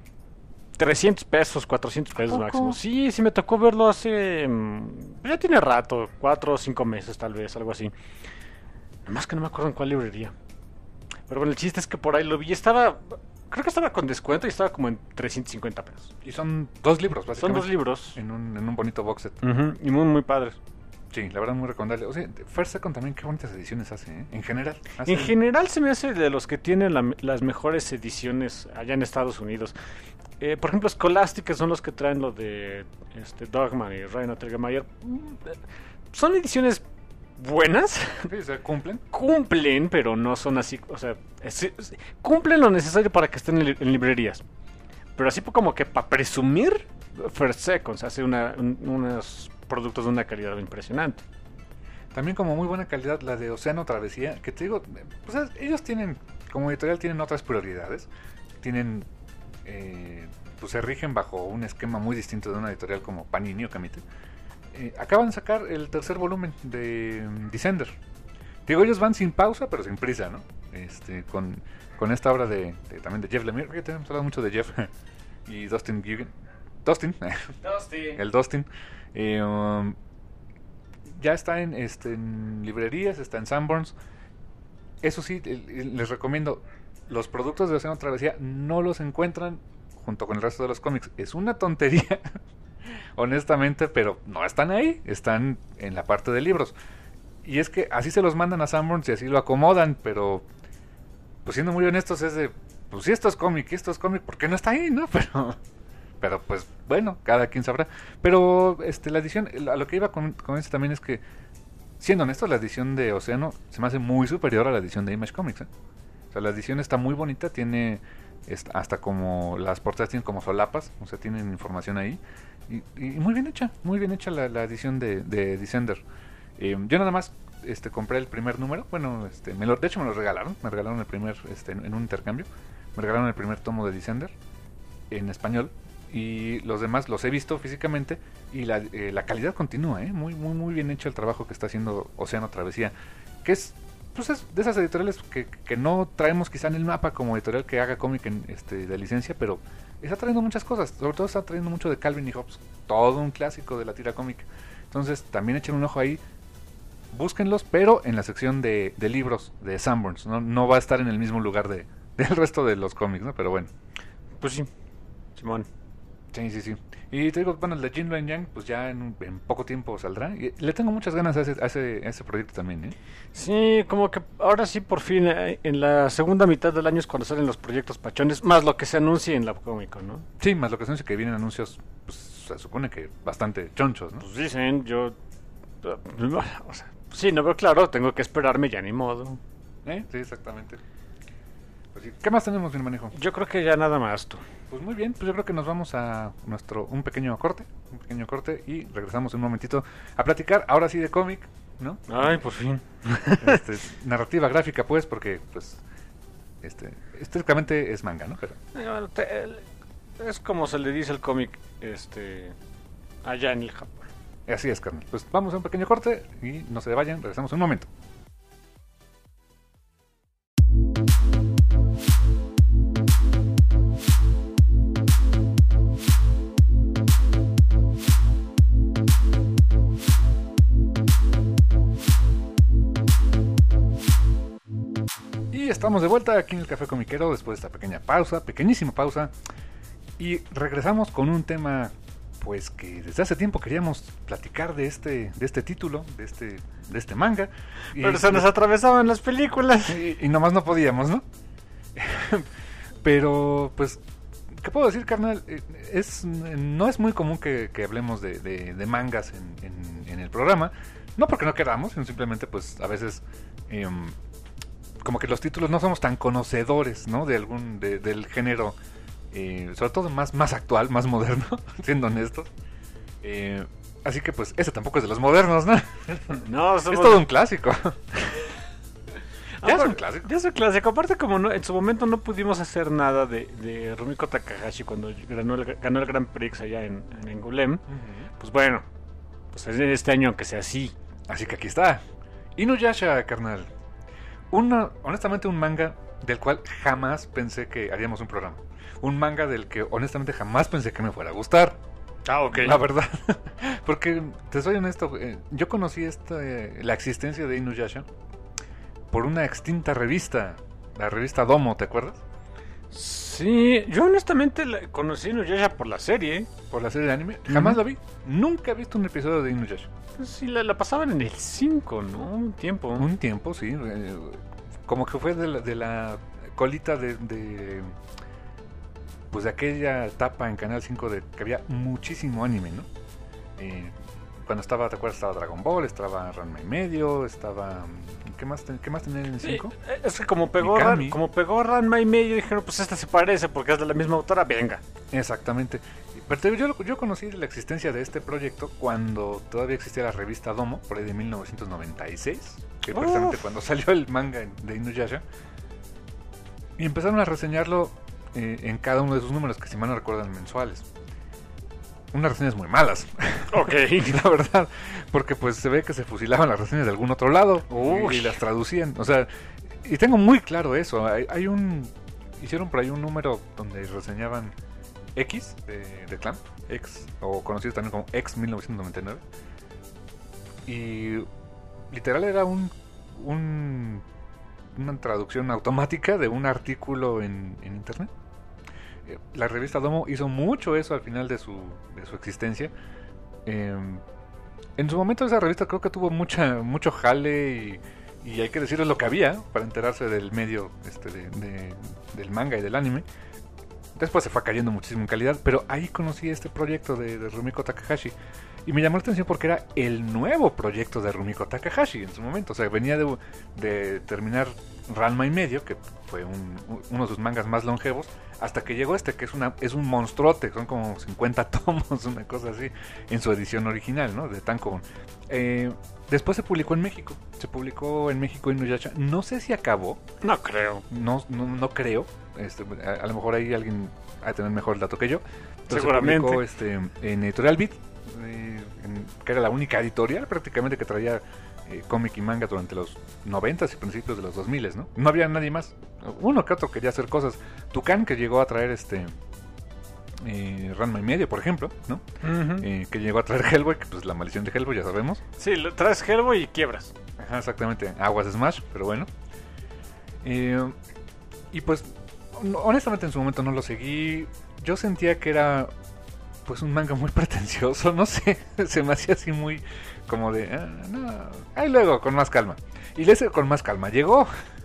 trescientos pesos, cuatrocientos pesos ¿Poco? máximo. Sí, sí me tocó verlo hace... Ya tiene rato, cuatro o cinco meses tal vez, algo así. Nada más que no me acuerdo en cuál librería. Pero bueno, el chiste es que por ahí lo vi. Estaba... Creo que estaba con descuento y estaba como en trescientos cincuenta pesos. Y son dos libros, Son básicamente. dos libros. En un, en un bonito box set. Uh-huh, y muy, muy padres. Sí, la verdad muy recomendable. O sea, First Second también qué bonitas ediciones hace, ¿eh? En general. Hace... En general se me hace de los que tienen la, las mejores ediciones allá en Estados Unidos. Eh, por ejemplo, Scholastic, que son los que traen lo de este, Dogman y Rainer Telgemeier. Son ediciones buenas. Sí, o sea, cumplen. Cumplen, pero no son así. O sea, es, es, cumplen lo necesario para que estén en, li en librerías. Pero así como que para presumir, First Seconds hace una, un, unos productos de una calidad impresionante. También como muy buena calidad la de Océano Travesía, que te digo, pues ellos tienen, como editorial tienen otras prioridades, tienen, eh, pues se rigen bajo un esquema muy distinto de una editorial como Panini o Camite. Eh, acaban de sacar el tercer volumen de um, Descender. Digo, ellos van sin pausa, pero sin prisa, ¿no? Este, con, con esta obra de, de también de Jeff Lemire, que tenemos hablado mucho de Jeff y Dustin Gigan. Dustin, Dustin. el Dustin. Eh, um, ya está en, este, en librerías, está en Sanborns. Eso sí, les recomiendo, los productos de Océano Travesía no los encuentran junto con el resto de los cómics. Es una tontería, honestamente, pero no están ahí, están en la parte de libros. Y es que así se los mandan a Sanborns y así lo acomodan, pero pues siendo muy honestos es de, pues si esto es cómic, esto es cómic, ¿por qué no está ahí, no? Pero... Pero pues bueno, cada quien sabrá. Pero este la edición, a lo que iba con, con eso también es que, siendo honesto, la edición de Océano se me hace muy superior a la edición de Image Comics, ¿eh? O sea, la edición está muy bonita, tiene hasta como las portadas tienen como solapas, o sea, tienen información ahí. Y, y muy bien hecha, muy bien hecha la, la edición de, de Descender. Eh, yo nada más este compré el primer número, bueno, este me lo, de hecho me lo regalaron, me regalaron el primer, este en, en un intercambio, me regalaron el primer tomo de Descender en español. Y los demás los he visto físicamente y la, eh, la calidad continúa, ¿eh? Muy, muy, muy bien hecho el trabajo que está haciendo Océano Travesía, que es, pues es de esas editoriales que, que no traemos quizá en el mapa como editorial que haga cómic en, este, de licencia, pero está trayendo muchas cosas, sobre todo está trayendo mucho de Calvin y Hobbes, todo un clásico de la tira cómica. Entonces también echen un ojo ahí, búsquenlos, pero en la sección de, de libros de Sanborns, ¿no? No va a estar en el mismo lugar de, del resto de los cómics, ¿no? Pero bueno. Pues sí, Simón. Sí, sí, sí. Y te digo, bueno, el de Jin Luen Yang, pues ya en, en poco tiempo saldrá. Y le tengo muchas ganas a ese, a ese, a ese proyecto también, ¿eh? Sí, como que ahora sí, por fin, eh, en la segunda mitad del año es cuando salen los proyectos pachones, más lo que se anuncia en la Comic Con, ¿no? Sí, más lo que se anuncia que vienen anuncios, pues se supone que bastante chonchos, ¿no? Pues dicen, yo... O sea, sí, no veo claro, tengo que esperarme, ya ni modo. ¿Eh? Sí, exactamente. Pues sí. ¿Qué más tenemos, mi manejo? Yo creo que ya nada más tú. Pues muy bien, pues yo creo que nos vamos a nuestro un pequeño corte, un pequeño corte y regresamos en un momentito a platicar, ahora sí de cómic, ¿no? Ay, por fin. Este, narrativa gráfica, pues, porque, pues, este, estéticamente es manga, ¿no? Pero... Bueno, te, es como se le dice el cómic, este, allá en el Japón. Así es, carnal. Pues vamos a un pequeño corte y no se vayan, regresamos en un momento. Estamos de vuelta aquí en el Café Comiquero después de esta pequeña pausa, pequeñísima pausa, y regresamos con un tema pues que desde hace tiempo queríamos platicar de este de este título, de este de este manga. Pero y, se nos atravesaban las películas y, y nomás no podíamos, ¿no? Pero pues ¿qué puedo decir, carnal? Es no es muy común que, que hablemos de, de, de mangas en, en, en el programa, no porque no queramos, sino simplemente pues a veces eh, como que los títulos no somos tan conocedores, ¿no? De algún de, del género, eh, sobre todo más, más actual, más moderno, siendo honestos. Eh, así que pues ese tampoco es de los modernos, ¿no? No, somos... es todo un clásico. Ya es un clásico. Ya es un clásico. Aparte, como no, en su momento no pudimos hacer nada de, de Rumiko Takahashi cuando ganó el, ganó el Grand Prix allá en, en Angoulême, uh-huh. Pues bueno, pues este año aunque sea así. Así que aquí está. Inuyasha, carnal. Una, honestamente un manga del cual jamás pensé que haríamos un programa. Un manga del que honestamente jamás pensé que me fuera a gustar. Ah, ok. La verdad. Porque, te soy honesto, eh, yo conocí esta, eh, la existencia de Inuyasha por una extinta revista, la revista Domo, ¿te acuerdas? Sí, yo honestamente la conocí Inuyasha por la serie. Por la serie de anime. Jamás Ujú. la vi. Nunca he visto un episodio de Inuyasha. Pues sí, la, la pasaban en el cinco, ¿no? Un tiempo. Un tiempo, sí. eh, como que fue de la, de la colita de, de... Pues de aquella etapa en Canal cinco de que había muchísimo anime, ¿no? Eh, cuando estaba, ¿te acuerdas? Estaba Dragon Ball, estaba Ranma y medio, estaba... ¿Qué más, ten- qué más tenía en el Sí, cinco? es que como pegó, Mikami. Ran, como pegó Ranma y medio, dijeron, pues esta se parece porque es de la misma autora, venga. Exactamente. Pero te digo, yo, yo conocí la existencia de este proyecto cuando todavía existía la revista Domo, por ahí de mil novecientos noventa y seis, que Uf. precisamente cuando salió el manga de Inuyasha. Y empezaron a reseñarlo eh, en cada uno de sus números, que si mal no recuerdan mensuales. Unas reseñas muy malas, Ok. la verdad, porque pues se ve que se fusilaban las reseñas de algún otro lado Uy. y, y las traducían. O sea, y tengo muy claro eso. Hay, hay un... Hicieron por ahí un número donde reseñaban X de, de Clamp, X, o conocido también como X mil novecientos noventa y nueve. Y literal era un, un una traducción automática de un artículo en, en internet. Eh, La revista Domo hizo mucho eso al final de su, de su existencia. Eh, en su momento esa revista creo que tuvo mucha mucho jale y, y hay que decirles lo que había para enterarse del medio este de, de- del manga y del anime. Después se fue cayendo muchísimo en calidad, pero ahí conocí este proyecto de, de Rumiko Takahashi. Y me llamó la atención porque era el nuevo proyecto de Rumiko Takahashi en su momento. O sea, venía de, de terminar Ranma y medio, que fue un- uno de sus mangas más longevos, hasta que llegó este, que es una es un monstruote, son como cincuenta tomos, una cosa así, en su edición original, ¿no? De Tankobon. Eh, después se publicó en México. Se publicó en México Inuyasha. No sé si acabó, No creo. no, no, no creo. Este, a, a lo mejor ahí alguien va a tener mejor el dato que yo. Pero Seguramente. se publicó este, en Editorial Beat, eh, en- que era la única editorial prácticamente que traía eh, cómic y manga durante los noventas y principios de los dos miles, ¿no? No había nadie más. Uno que otro quería hacer cosas. Tucán, que llegó a traer este eh, Ranma y medio, por ejemplo, ¿no? Ujú. Eh, que llegó a traer Hellboy, que pues la maldición de Hellboy ya sabemos. Sí, lo- traes Hellboy y quiebras. Ajá, exactamente. Aguas de Smash, pero bueno. Eh, y pues, no- honestamente en su momento no lo seguí. Yo sentía que era pues un manga muy pretencioso, no sé. Se me hacía así muy como de... "Ah, no, ahí luego, con más calma". Y ese con más calma llegó.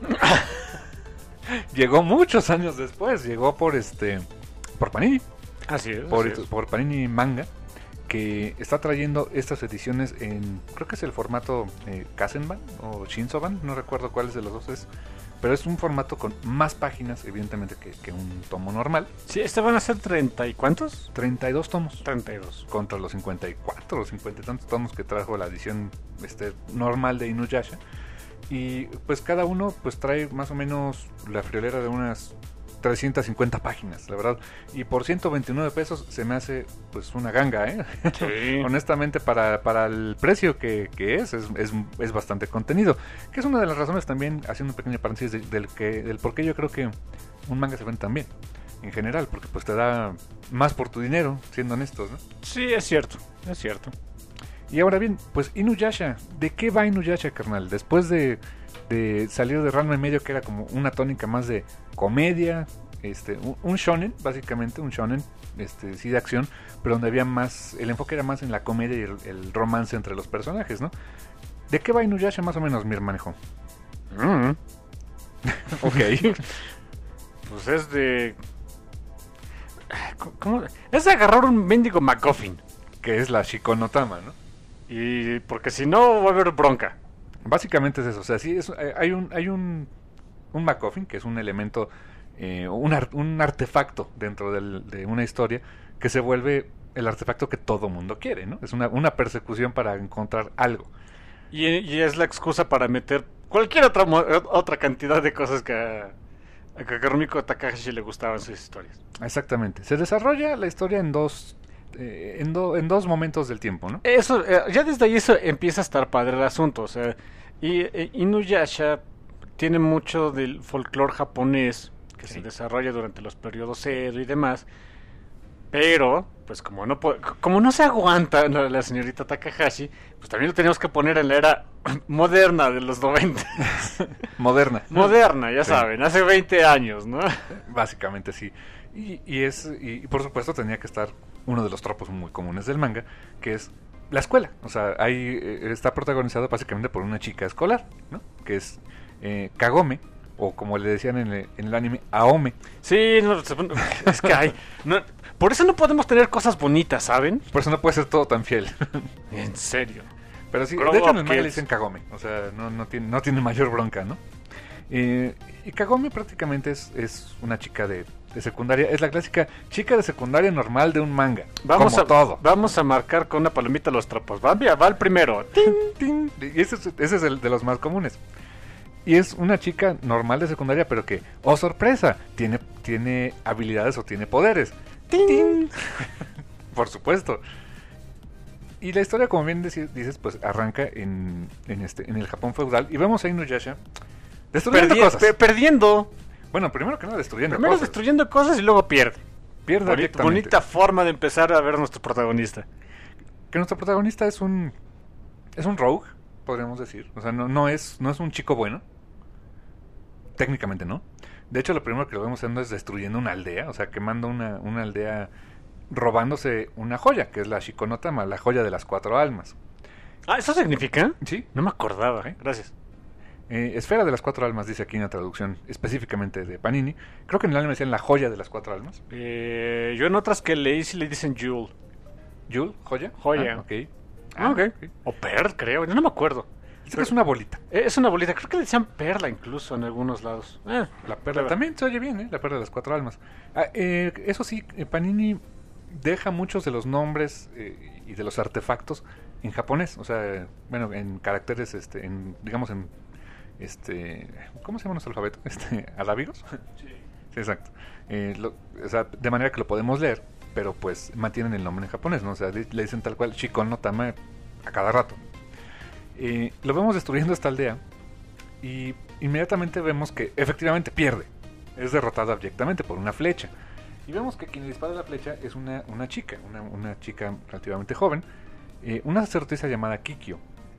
Llegó muchos años después. Llegó por este... Por Panini. Así es. Por, así es. por Panini Manga, que está trayendo estas ediciones en, creo que es el formato eh, Kazenban o Shinsoban, no recuerdo cuál es de los dos es, pero es un formato con más páginas, evidentemente, que, que un tomo normal. Sí, este van a ser treinta y cuántos? treinta y dos tomos treinta y dos. contra los cincuenta y cuatro o cincuenta y tantos tomos que trajo la edición este, normal de Inuyasha. Y pues cada uno pues trae más o menos la friolera de unas trescientas cincuenta páginas, la verdad. Y por ciento veintinueve pesos se me hace pues una ganga, ¿eh? Sí. Honestamente, para, para el precio que, que es, es, es, es bastante contenido. Que es una de las razones también, haciendo un pequeño paréntesis, de- del, que, del por qué yo creo que un manga se vende tan bien, en general, porque pues te da más por tu dinero, siendo honestos, ¿no? Sí, es cierto. Es cierto. Y ahora bien, pues Inuyasha, ¿de qué va Inuyasha, carnal? Después de, de salir de Ranma y medio, que era como una tónica más de comedia, este, un, un shonen, básicamente, un shonen, este, sí de acción, pero donde había más, el enfoque era más en la comedia y el, el romance entre los personajes, ¿no? ¿De qué va Inuyasha más o menos, mi hermano? Mm. Ok. Pues es de... ¿Cómo? Es de agarrar un mendigo MacGuffin. Que es la Shikonotama, ¿no? Y porque si no va a haber bronca. Básicamente es eso, o sea, sí, es, eh, hay un hay un, un MacGuffin, que es un elemento, eh, un, ar- un artefacto dentro del- de una historia, que se vuelve el artefacto que todo mundo quiere, ¿no? Es una, una persecución para encontrar algo. Y, y es la excusa para meter cualquier otra mo- otra cantidad de cosas que a, a Rumiko Takahashi le gustaban sus historias. Exactamente. Se desarrolla la historia en dos, eh, en, do- en dos momentos del tiempo, ¿no? Eso, eh, ya desde ahí eso empieza a estar padre el asunto. O sea, y, e, Inuyasha tiene mucho del folclore japonés que Sí. se desarrolla durante los periodos Edo y demás. Pero, pues como no po- como no se aguanta la, la señorita Takahashi, pues también lo tenemos que poner en la era moderna de los noventa. Moderna. Moderna, ya Sí. saben, hace veinte años, ¿no? Básicamente sí. Y, y es y, y por supuesto tenía que estar uno de los tropos muy comunes del manga, que es la escuela. O sea, ahí eh, está protagonizado básicamente por una chica escolar, ¿no? Que es eh, Kagome, o como le decían en el, en el anime, Aome. Sí, no, se- es que hay... no, por eso no podemos tener cosas bonitas, ¿saben? Por eso no puede ser todo tan fiel. En serio. Pero sí, Grow de hecho en up, el manga le kids. dicen Kagome. O sea, no, no, tiene, no tiene mayor bronca, ¿no? Eh, y Kagome prácticamente es, es una chica de, de secundaria. Es la clásica chica de secundaria normal de un manga. Vamos como a, todo. Vamos a marcar con una palomita los tropos. Va, mira, va el primero. ¡Ting! Tin. Y ese es, ese es el de los más comunes. Y es una chica normal de secundaria, pero que, oh sorpresa, tiene, tiene habilidades o tiene poderes. ¡Tin! Por supuesto. Y la historia, como bien deci- dices, pues arranca en, en, este, en el Japón feudal. Y vemos a Inuyasha destruyendo Perdi- cosas. pe- perdiendo. Bueno, primero que nada, destruyendo Primero cosas. destruyendo cosas y luego pierde. Pierde Bonita, directamente. bonita forma de empezar a ver a nuestro protagonista. Que nuestro protagonista es un es un rogue, podríamos decir. O sea, no, no es no es un chico bueno. Técnicamente no. De hecho, lo primero que lo vemos haciendo es destruyendo una aldea, o sea, quemando una, una aldea, robándose una joya, que es la Shikonotama, la joya de las cuatro almas. Ah, ¿eso significa? Sí, No me acordaba, ¿eh? Gracias. eh, esfera de las cuatro almas, dice aquí en la traducción específicamente de Panini. Creo que en el anime decían la joya de las cuatro almas. Eh, yo en otras que leí sí le dicen Jewel. Jewel, joya. Joya. Ah, ok. Ah, ok. O Pearl, creo. Yo no me acuerdo. Es que es una bolita. Eh, Es una bolita. Creo que le decían perla incluso en algunos lados. Eh, La perla clever. también se oye bien, ¿eh? La perla de las cuatro almas. Ah, eh, eso sí, eh, Panini deja muchos de los nombres eh, y de los artefactos en japonés. O sea, eh, bueno, en caracteres, este, en, digamos en, este, ¿cómo se llama nuestro alfabeto? Este, ¿arábigos? Sí. Sí, exacto. Eh, lo- o sea, de manera que lo podemos leer, pero pues mantienen el nombre en japonés, ¿no? O sea, le le dicen tal cual Shikon no Tama a cada rato. Eh, lo vemos destruyendo esta aldea y inmediatamente vemos que efectivamente pierde. Es derrotado abyectamente por una flecha. Y vemos que quien le dispara la flecha es una, una chica, una, una chica relativamente joven, eh, una sacerdotisa llamada Kikyo.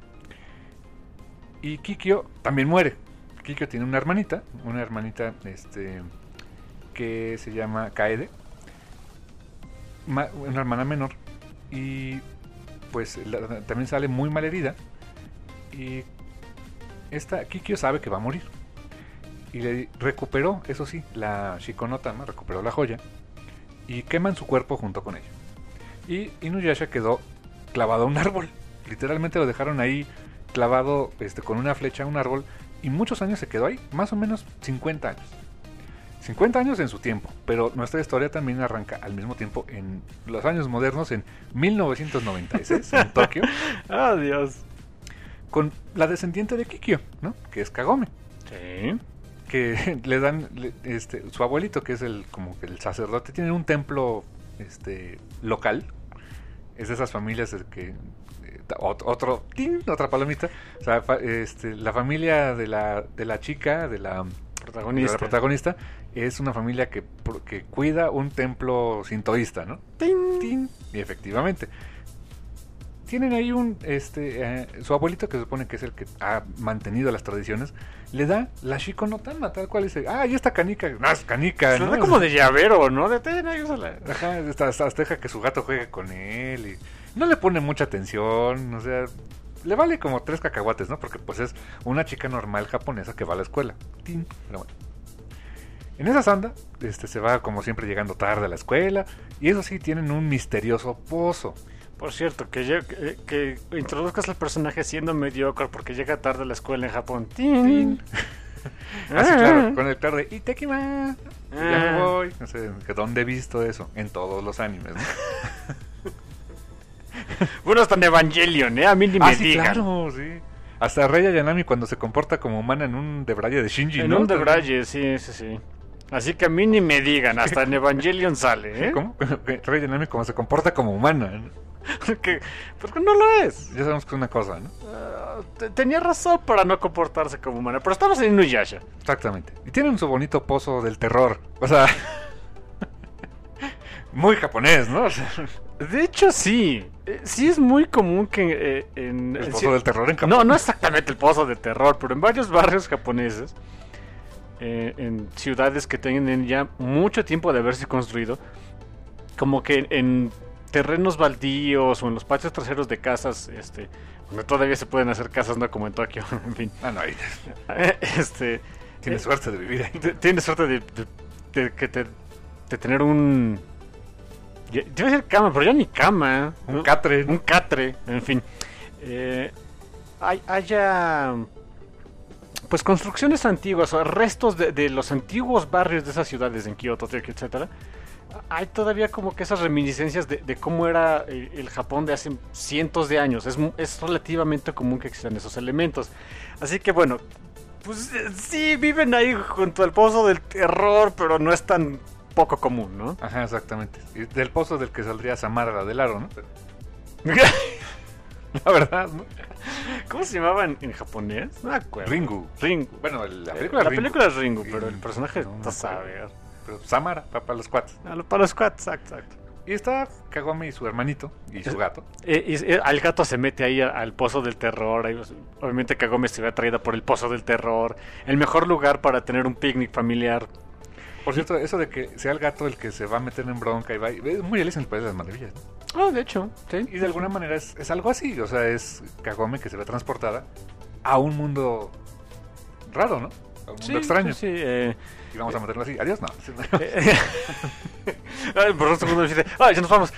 Y Kikyo también muere. Kikyo tiene una hermanita, una hermanita este, que se llama Kaede, ma- una hermana menor. Y pues la- también sale muy mal herida. Y esta Kikyo sabe que va a morir. Y le recuperó, eso sí, la Shikonotama, recuperó la joya. Y queman su cuerpo junto con ella. Y Inuyasha quedó clavado a un árbol. Literalmente lo dejaron ahí clavado este, con una flecha a un árbol. Y muchos años se quedó ahí, más o menos cincuenta años. cincuenta años en su tiempo, pero nuestra historia también arranca al mismo tiempo en los años modernos, en mil novecientos noventa y seis, en Tokio. Ah, Dios. Con la descendiente de Kikyo, ¿no? Que es Kagome, Sí. que le dan le- este su abuelito, que es el como que el sacerdote, tiene un templo este local. Es de esas familias de que eh, ot- otro ¡ting! Otra palomita, o sea, fa- este, la familia de la de la chica, de la de Protagonista. la protagonista, es una familia que pro- que cuida un templo sintoísta, ¿no? Ting. Tin. Y efectivamente tienen ahí un este eh, su abuelito, que se supone que es el que ha mantenido las tradiciones, le da la Shikonotama, tal cual dice, ah, y esta canica, no es canica, Se ¿no? da como de llavero, ¿no? De ten, ahí úsala. Ajá, hasta, hasta deja que su gato juegue con él y no le pone mucha atención, o sea, le vale como tres cacahuates, ¿no? Porque pues es una chica normal japonesa que va a la escuela. Tin. Pero bueno. En esa sanda, este, se va como siempre llegando tarde a la escuela, y eso sí, tienen un misterioso pozo. Por cierto, que, lle- que, que introduzcas al personaje siendo mediocre porque llega tarde a la escuela en Japón. Tin. Así, Ah. claro, con el claro de Itekima, ya me Ah. voy. No sé, que ¿dónde he visto eso? En todos los animes, ¿no? Bueno, hasta en Evangelion, ¿eh? A mí ni me Ah, sí, digan. claro, sí. Hasta Rei Ayanami cuando se comporta como humana en un debraye de Shinji, En ¿no? un debraye, sí, sí, sí. Así que a mí ni me digan, hasta en Evangelion sale, ¿eh? ¿Cómo? Rei Ayanami como se comporta como humana, ¿no? Porque, porque no lo es. Ya sabemos que es una cosa, ¿no? Uh, tenía razón para no comportarse como humana, pero estamos en Inuyasha. Exactamente. Y tienen su bonito pozo del terror. O sea, muy japonés, ¿no? O sea, de hecho, sí. Eh, sí es muy común que eh, en... el en pozo ci- del terror en Japón. No, no exactamente el pozo de terror, pero en varios barrios japoneses, eh, en ciudades que tienen ya mucho tiempo de haberse construido, como que en terrenos baldíos o en los patios traseros de casas, este, donde todavía se pueden hacer casas, no como en Tokio, en fin. Ah, no, ahí Este, tienes eh, suerte de vivir ahí. t- tienes suerte de, de- de que te, de tener un... ya- Yo iba a decir cama, pero ya ni cama. Un ¿no? catre. Un catre, en fin. Eh, hay, haya pues construcciones antiguas o restos de, de los antiguos barrios de esas ciudades en Kioto, Tokio, etcétera. Hay todavía como que esas reminiscencias de, de cómo era el, el Japón de hace cientos de años. Es, mu- es relativamente común que existan esos elementos. Así que bueno, pues eh, sí viven ahí junto al pozo del terror, pero no es tan poco común, ¿no? Ajá, exactamente. Y del pozo del que saldría Samara del aro, ¿no? Pero, la verdad, ¿no? ¿Cómo se llamaba en, en japonés? No me acuerdo. Ringu. Ringu. Bueno, el- la Eh, película, la es Ringu. película es Ringu, Y pero el personaje no me no sabe. acuerdo. Pero Samara, para los cuates. A lo- Para los cuates, exacto. exacto. Y está Kagome y su hermanito y su gato. Eh, y, eh, al gato se mete ahí a- al pozo del terror. Ahí, pues, obviamente Kagome se ve atraída por el pozo del terror. El mejor lugar para tener un picnic familiar. Por cierto, eso de que sea el gato el que se va a meter en bronca y va... y- es muy Alicia en el País de las Maravillas, ¿no? Ah, de hecho, sí. Y de alguna manera es, es algo así. O sea, es Kagome que se ve transportada a un mundo raro, ¿no? A un mundo Sí, extraño. sí, sí, eh, Y vamos a meterlo así. Adiós, no. eh, Ay, por un segundo dice, ¡ay, ya nos vamos!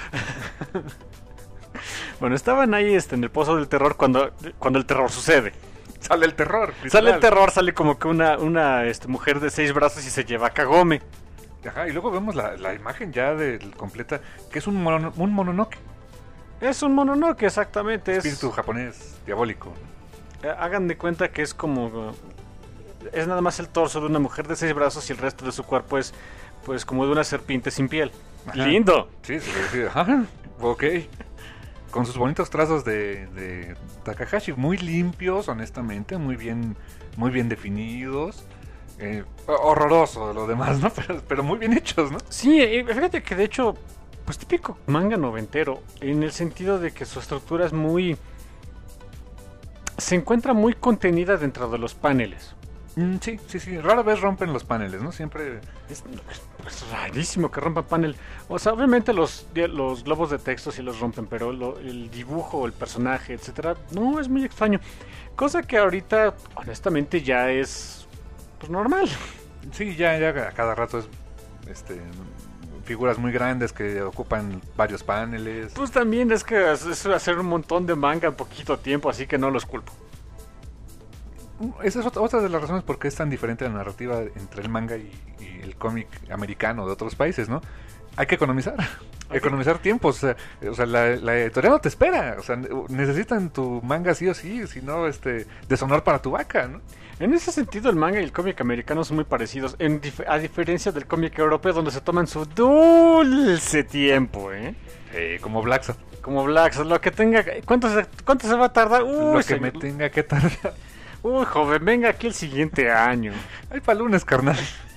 Bueno, estaban ahí este, en el pozo del terror cuando, cuando el terror sucede. Sale el terror. Sale el literal. terror, sale como que una, una este, mujer de seis brazos y se lleva a Kagome. Ajá, y luego vemos la, la imagen ya del completa, que es un, mono, un mononoke. Es un mononoke, exactamente. Es, Espíritu japonés diabólico. eh, hagan de cuenta que es como... Es nada más el torso de una mujer de seis brazos y el resto de su cuerpo es pues como de una serpiente sin piel. Ajá. ¡Lindo! Sí, sí, sí. Ajá, ok. Con sus bonitos trazos de, de Takahashi, muy limpios, honestamente, muy bien, muy bien definidos. Eh, horroroso lo demás, ¿no? Pero, pero muy bien hechos, ¿no? Sí, eh, fíjate que de hecho, pues típico manga noventero, en el sentido de que su estructura es muy... Se encuentra muy contenida dentro de los paneles. Mm, sí, sí, sí. Rara vez rompen los paneles, ¿no? Siempre... Es, es rarísimo que rompan panel. O sea, obviamente los, los globos de texto sí los rompen, pero lo- el dibujo, el personaje, etcétera, no, es muy extraño. Cosa que ahorita, honestamente, ya es pues normal. Sí, ya, ya a cada rato es... Este... Figuras muy grandes que ocupan varios paneles. Pues también es que es, es hacer un montón de manga en poquito tiempo, así que no los culpo. Esa es otra, otra de las razones por qué es tan diferente la narrativa entre el manga y, y el cómic americano de otros países, ¿no? Hay que economizar, economizar tiempos. O sea, o sea la, la editorial no te espera. O sea, necesitan tu manga sí o sí, si no, este, deshonor para tu vaca, ¿no? En ese sentido, el manga y el cómic americano son muy parecidos, en dif- a diferencia del cómic europeo, donde se toman su dulce tiempo, ¿eh? Eh, como Black Sabbath. Como Black, lo que tenga... ¿Cuánto se, cuánto se va a tardar? Uy, Lo que se- me tenga que tardar. Uy, joven, venga aquí el siguiente año. Hay pa' lunes, carnal.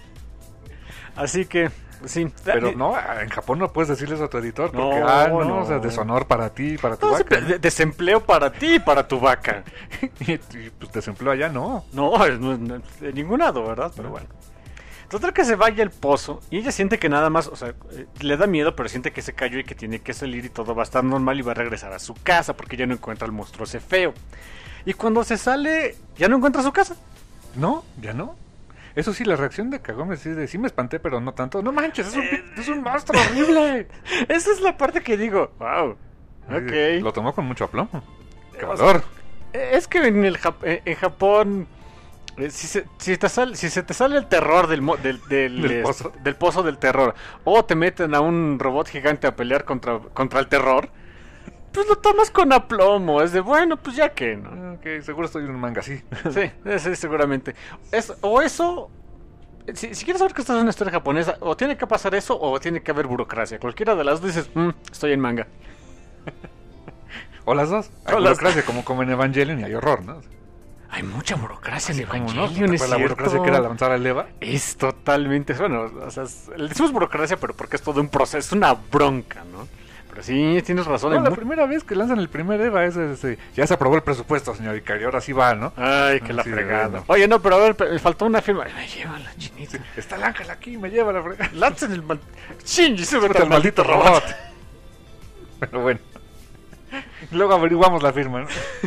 Así que, sí. Pero no, en Japón no puedes decirle eso a tu editor porque, No, ah, no, no. o sea, deshonor para ti, para tu No, vaca. sí, de- desempleo para ti y para tu vaca. y, y, pues desempleo allá, no. No, no, no, de ningún lado, ¿verdad? Pero bueno. Total que se vaya el pozo y ella siente que nada más, o sea, eh, le da miedo, pero siente que se cayó y que tiene que salir y todo va a estar normal y va a regresar a su casa porque ya no encuentra al monstruo ese feo. Y cuando se sale, ya no encuentra su casa. No, ya no. Eso sí, la reacción de Kagome sí, de, sí me espanté, pero no tanto. No manches, es un, es un monstruo horrible. Esa es la parte que digo, wow, ok. Lo tomó con mucho aplomo. ¡Qué valor! Es que en, el Jap- eh, en Japón, eh, si se, si, te sale, si se te sale el terror del, mo- del, del, Del es- pozo. del pozo del terror, o te meten a un robot gigante a pelear contra, contra el terror, pues lo tomas con aplomo. Es de, bueno, pues ya que, ¿no? Ok, seguro estoy en un manga así. Sí, sí, seguramente. Es, o eso, si, si quieres saber que esto es una historia japonesa, o tiene que pasar eso, o tiene que haber burocracia. Cualquiera de las dos dices, "Mm, estoy en manga". O las dos. Hay O las- burocracia, como, como en Evangelion, y hay horror, ¿no? Hay mucha burocracia en Como, ¿no? Evangelion, ¿Te es acuerdas la burocracia cierto. que era lanzar al Eva? Es totalmente, bueno, o sea, es- le decimos burocracia, pero porque es todo un proceso, es una bronca, ¿no? Pero sí, tienes razón. No, hay la mu- primera vez que lanzan el primer Eva es, este, ya se aprobó el presupuesto, señor Ikari, ahora sí va, ¿no? Ay, que la Sí, fregada. bueno. Oye, no, pero a ver, me faltó una firma. Ay, me lleva la chinita. Sí, está el ángel aquí, me lleva la fregada. Lancen el mal... Shinji, súbete Súbete al al maldito robot. robot. Pero bueno. Luego averiguamos la firma, ¿no?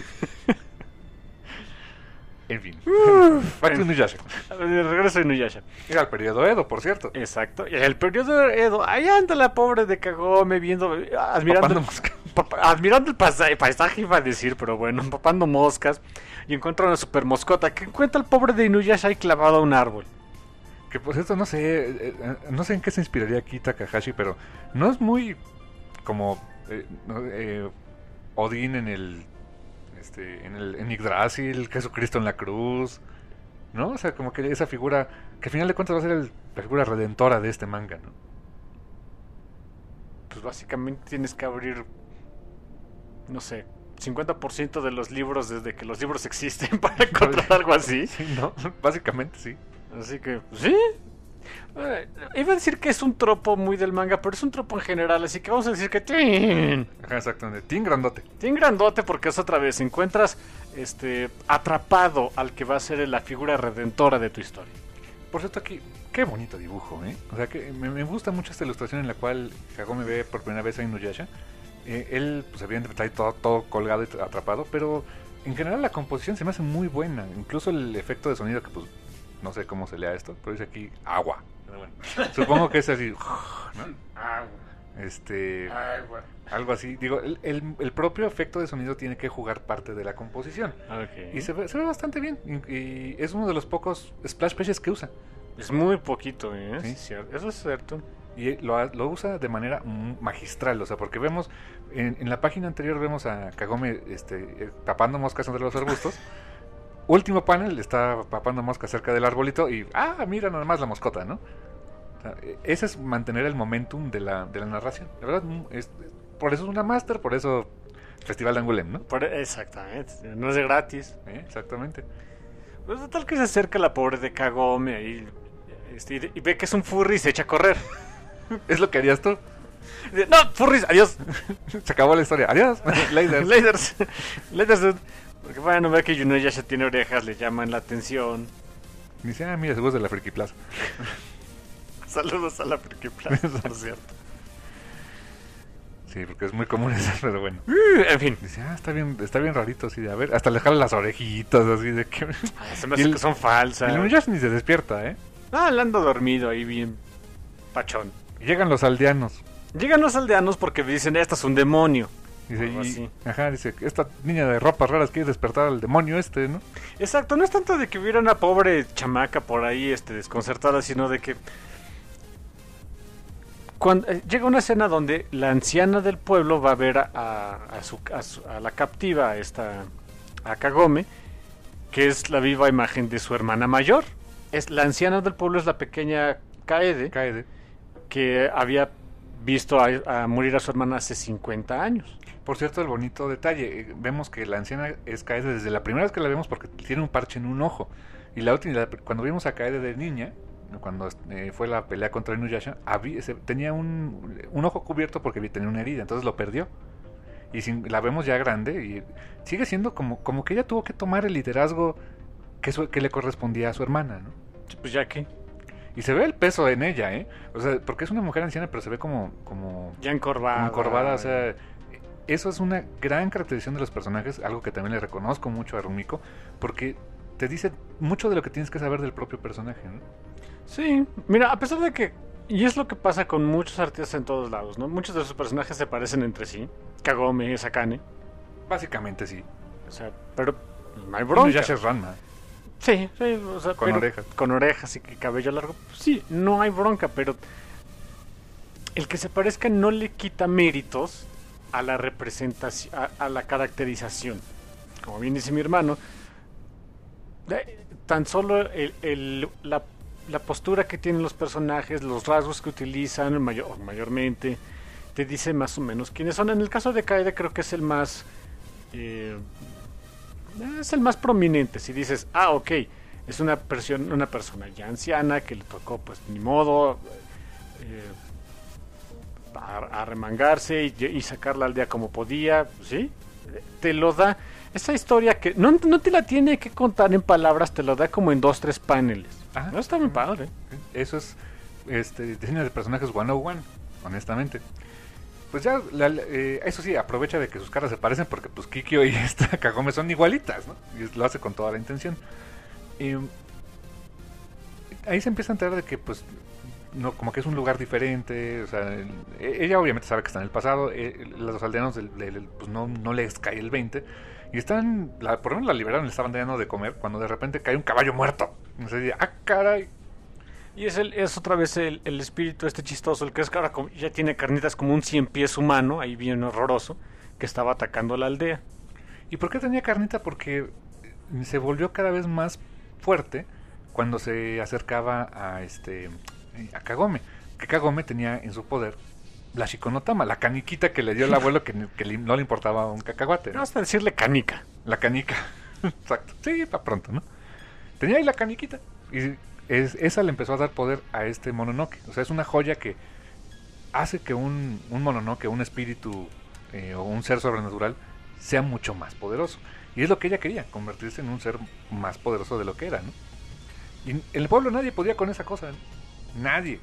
En fin. Back to Inuyasha. A ver, regreso a Inuyasha. Era el periodo Edo, por cierto. Exacto. Y el periodo Edo, ahí anda la pobre de Kagome viendo, admirando, Papando el, moscas. papa- admirando el paisaje, paisaje, iba a decir, pero bueno, papando moscas. Y encuentra una super moscota que encuentra al pobre de Inuyasha ahí clavado a un árbol. Que pues esto no sé, eh, eh, no sé en qué se inspiraría aquí Takahashi, pero no es muy como eh, no, eh, Odín en el este en el en Yggdrasil, Jesucristo en la cruz, ¿no? O sea, como que esa figura que al final de cuentas va a ser el- la figura redentora de este manga, ¿no? Pues básicamente tienes que abrir, no sé, cincuenta por ciento de los libros desde que los libros existen para encontrar algo así. Sí, ¿no? Básicamente sí. Así que, pues, sí. Eh, iba a decir que es un tropo muy del manga, pero es un tropo en general, así que vamos a decir que ¡tin! Ajá, exactamente. Team grandote. Tin grandote, porque es otra vez, encuentras este atrapado al que va a ser la figura redentora de tu historia. Por cierto, aquí, qué bonito dibujo, ¿eh? O sea, que me, me gusta mucho esta ilustración en la cual Kagome ve por primera vez a Inuyasha. Eh, él, pues evidentemente, está ahí todo, todo colgado y atrapado, pero en general la composición se me hace muy buena. Incluso el efecto de sonido, que pues no sé cómo se lea esto, pero dice aquí agua. Pero bueno, supongo que es así, ¿no? Este, algo así. Digo, el, el, el propio efecto de sonido tiene que jugar parte de la composición. Y se ve, se ve bastante bien. Y, y es uno de los pocos splash pages que usa. Es muy poquito, ¿eh? Sí. Sí, cierto. Eso es cierto. Y lo, ha- lo usa de manera mm, magistral, o sea, porque vemos, en, en la página anterior vemos a Kagome este, eh, tapando moscas entre los arbustos. Último panel, está papando moscas cerca del arbolito y, ah, mira nada más la moscota, ¿no? O sea, eh, ese es mantener el momentum de la, de la narración. La verdad, mm, es, por eso es una máster, por eso Festival de Angoulême, ¿no? Por- exactamente. No es de gratis. ¿Eh? Exactamente. Pues total que se acerca la pobre de Kagome ahí, este, y, y ve que es un furry y se echa a correr. Es lo que harías tú. Dice, no, furries, adiós. Se acabó la historia. Adiós. Lasers. Lasers. Lasers, dude. Porque bueno, ver que Inuyasha tiene orejas le llaman la atención. Dice, ah, mira, se de la Friki Plaza. Saludos a la Friki Plaza, por cierto. Sí, porque es muy común eso, pero bueno. Uh, en fin. Dice, ah, está bien, está bien rarito, así de, a ver, hasta le jala las orejitas, así de que... Ah, se me Y hace el- que son falsas. El Inuyasha ni se despierta, ¿eh? Ah, él anda dormido ahí bien pachón. Y llegan los aldeanos. Llegan los aldeanos porque dicen, esta es un demonio. Dice, Algo y- así. ajá, dice, esta niña de ropas raras quiere despertar al demonio este, ¿no? Exacto, no es tanto de que hubiera una pobre chamaca por ahí este, desconcertada, sino de que cuando eh, llega una escena donde la anciana del pueblo va a ver a, a, a su, a, su- a la captiva, a esta, a Kagome, que es la viva imagen de su hermana mayor. Es la anciana del pueblo es la pequeña Kaede, Cae de... que había visto a, a morir a su hermana hace cincuenta años. Por cierto, el bonito detalle, eh, vemos que la anciana es Kaede desde la primera vez que la vemos porque tiene un parche en un ojo. Y la última, la- cuando vimos a Kaede de niña, cuando eh, fue la pelea contra Inuyasha, había- se- tenía un, un ojo cubierto porque había- tenía una herida, entonces lo perdió. Y sin- la vemos ya grande y sigue siendo como, como que ella tuvo que tomar el liderazgo que, su- que le correspondía a su hermana, ¿no? Pues ya que, Y se ve el peso en ella, ¿eh? O sea, porque es una mujer anciana, pero se ve como, como, ya encorvada. como encorvada, o sea... Eso es una gran caracterización de los personajes, algo que también le reconozco mucho a Rumiko, porque te dice mucho de lo que tienes que saber del propio personaje, ¿no? Sí, mira, a pesar de que, y es lo que pasa con muchos artistas en todos lados, ¿no? Muchos de sus personajes se parecen entre sí. Kagome, Sakane, Básicamente sí. o sea, pero no hay bronca. Inuyasha es Ranma, Sí, sí, o sea, con pero- orejas. con orejas y que cabello largo. Pues sí, no hay bronca, pero el que se parezca no le quita méritos a la representación, a, a la caracterización. Como bien dice mi hermano, eh, tan solo el, el- la, la postura que tienen los personajes, los rasgos que utilizan mayor, mayormente, te dice más o menos quiénes son. En el caso de Kaede creo que es el más eh, es el más prominente. Si dices, ah, ok, es una, persona, una persona ya anciana que le tocó, pues ni modo, eh, a, a remangarse y, y sacar la aldea como podía, ¿sí? Te lo da. Esa historia que no, no te la tiene que contar en palabras, te lo da como en dos, tres paneles. Ajá. No está bien padre. Eso es este diseño de personajes ciento uno, honestamente. Pues ya, la, eh, eso sí, aprovecha de que sus caras se parecen porque pues Kikyo y esta Kagome son igualitas, ¿no? Y lo hace con toda la intención. Y ahí se empieza a enterar de que pues no, como que es un lugar diferente, o sea, el, ella obviamente sabe que está en el pasado, eh, los aldeanos del, del, pues no, no les cae el veinte, y están, la, por lo menos la liberaron, le estaban dando de comer, cuando de repente cae un caballo muerto, y se dice, ah, caray. Y es, el, es otra vez el, el espíritu este chistoso, el que es que ahora ya tiene carnitas como un cien pies humano, ahí bien horroroso, que estaba atacando la aldea. ¿Y por qué tenía carnita? Porque se volvió cada vez más fuerte cuando se acercaba a este a Kagome, que Kagome tenía en su poder la Shikonotama, la caniquita que le dio el abuelo que, que le, no le importaba un cacahuate, ¿no? Vamos a decirle canica. La canica, exacto, sí, para pronto, ¿no? Tenía ahí la caniquita y es, esa le empezó a dar poder a este Mononoke, o sea, es una joya que hace que un, un Mononoke, un espíritu eh, o un ser sobrenatural sea mucho más poderoso, y es lo que ella quería, convertirse en un ser más poderoso de lo que era, ¿no? Y en el pueblo nadie podía con esa cosa, ¿no? Nadie.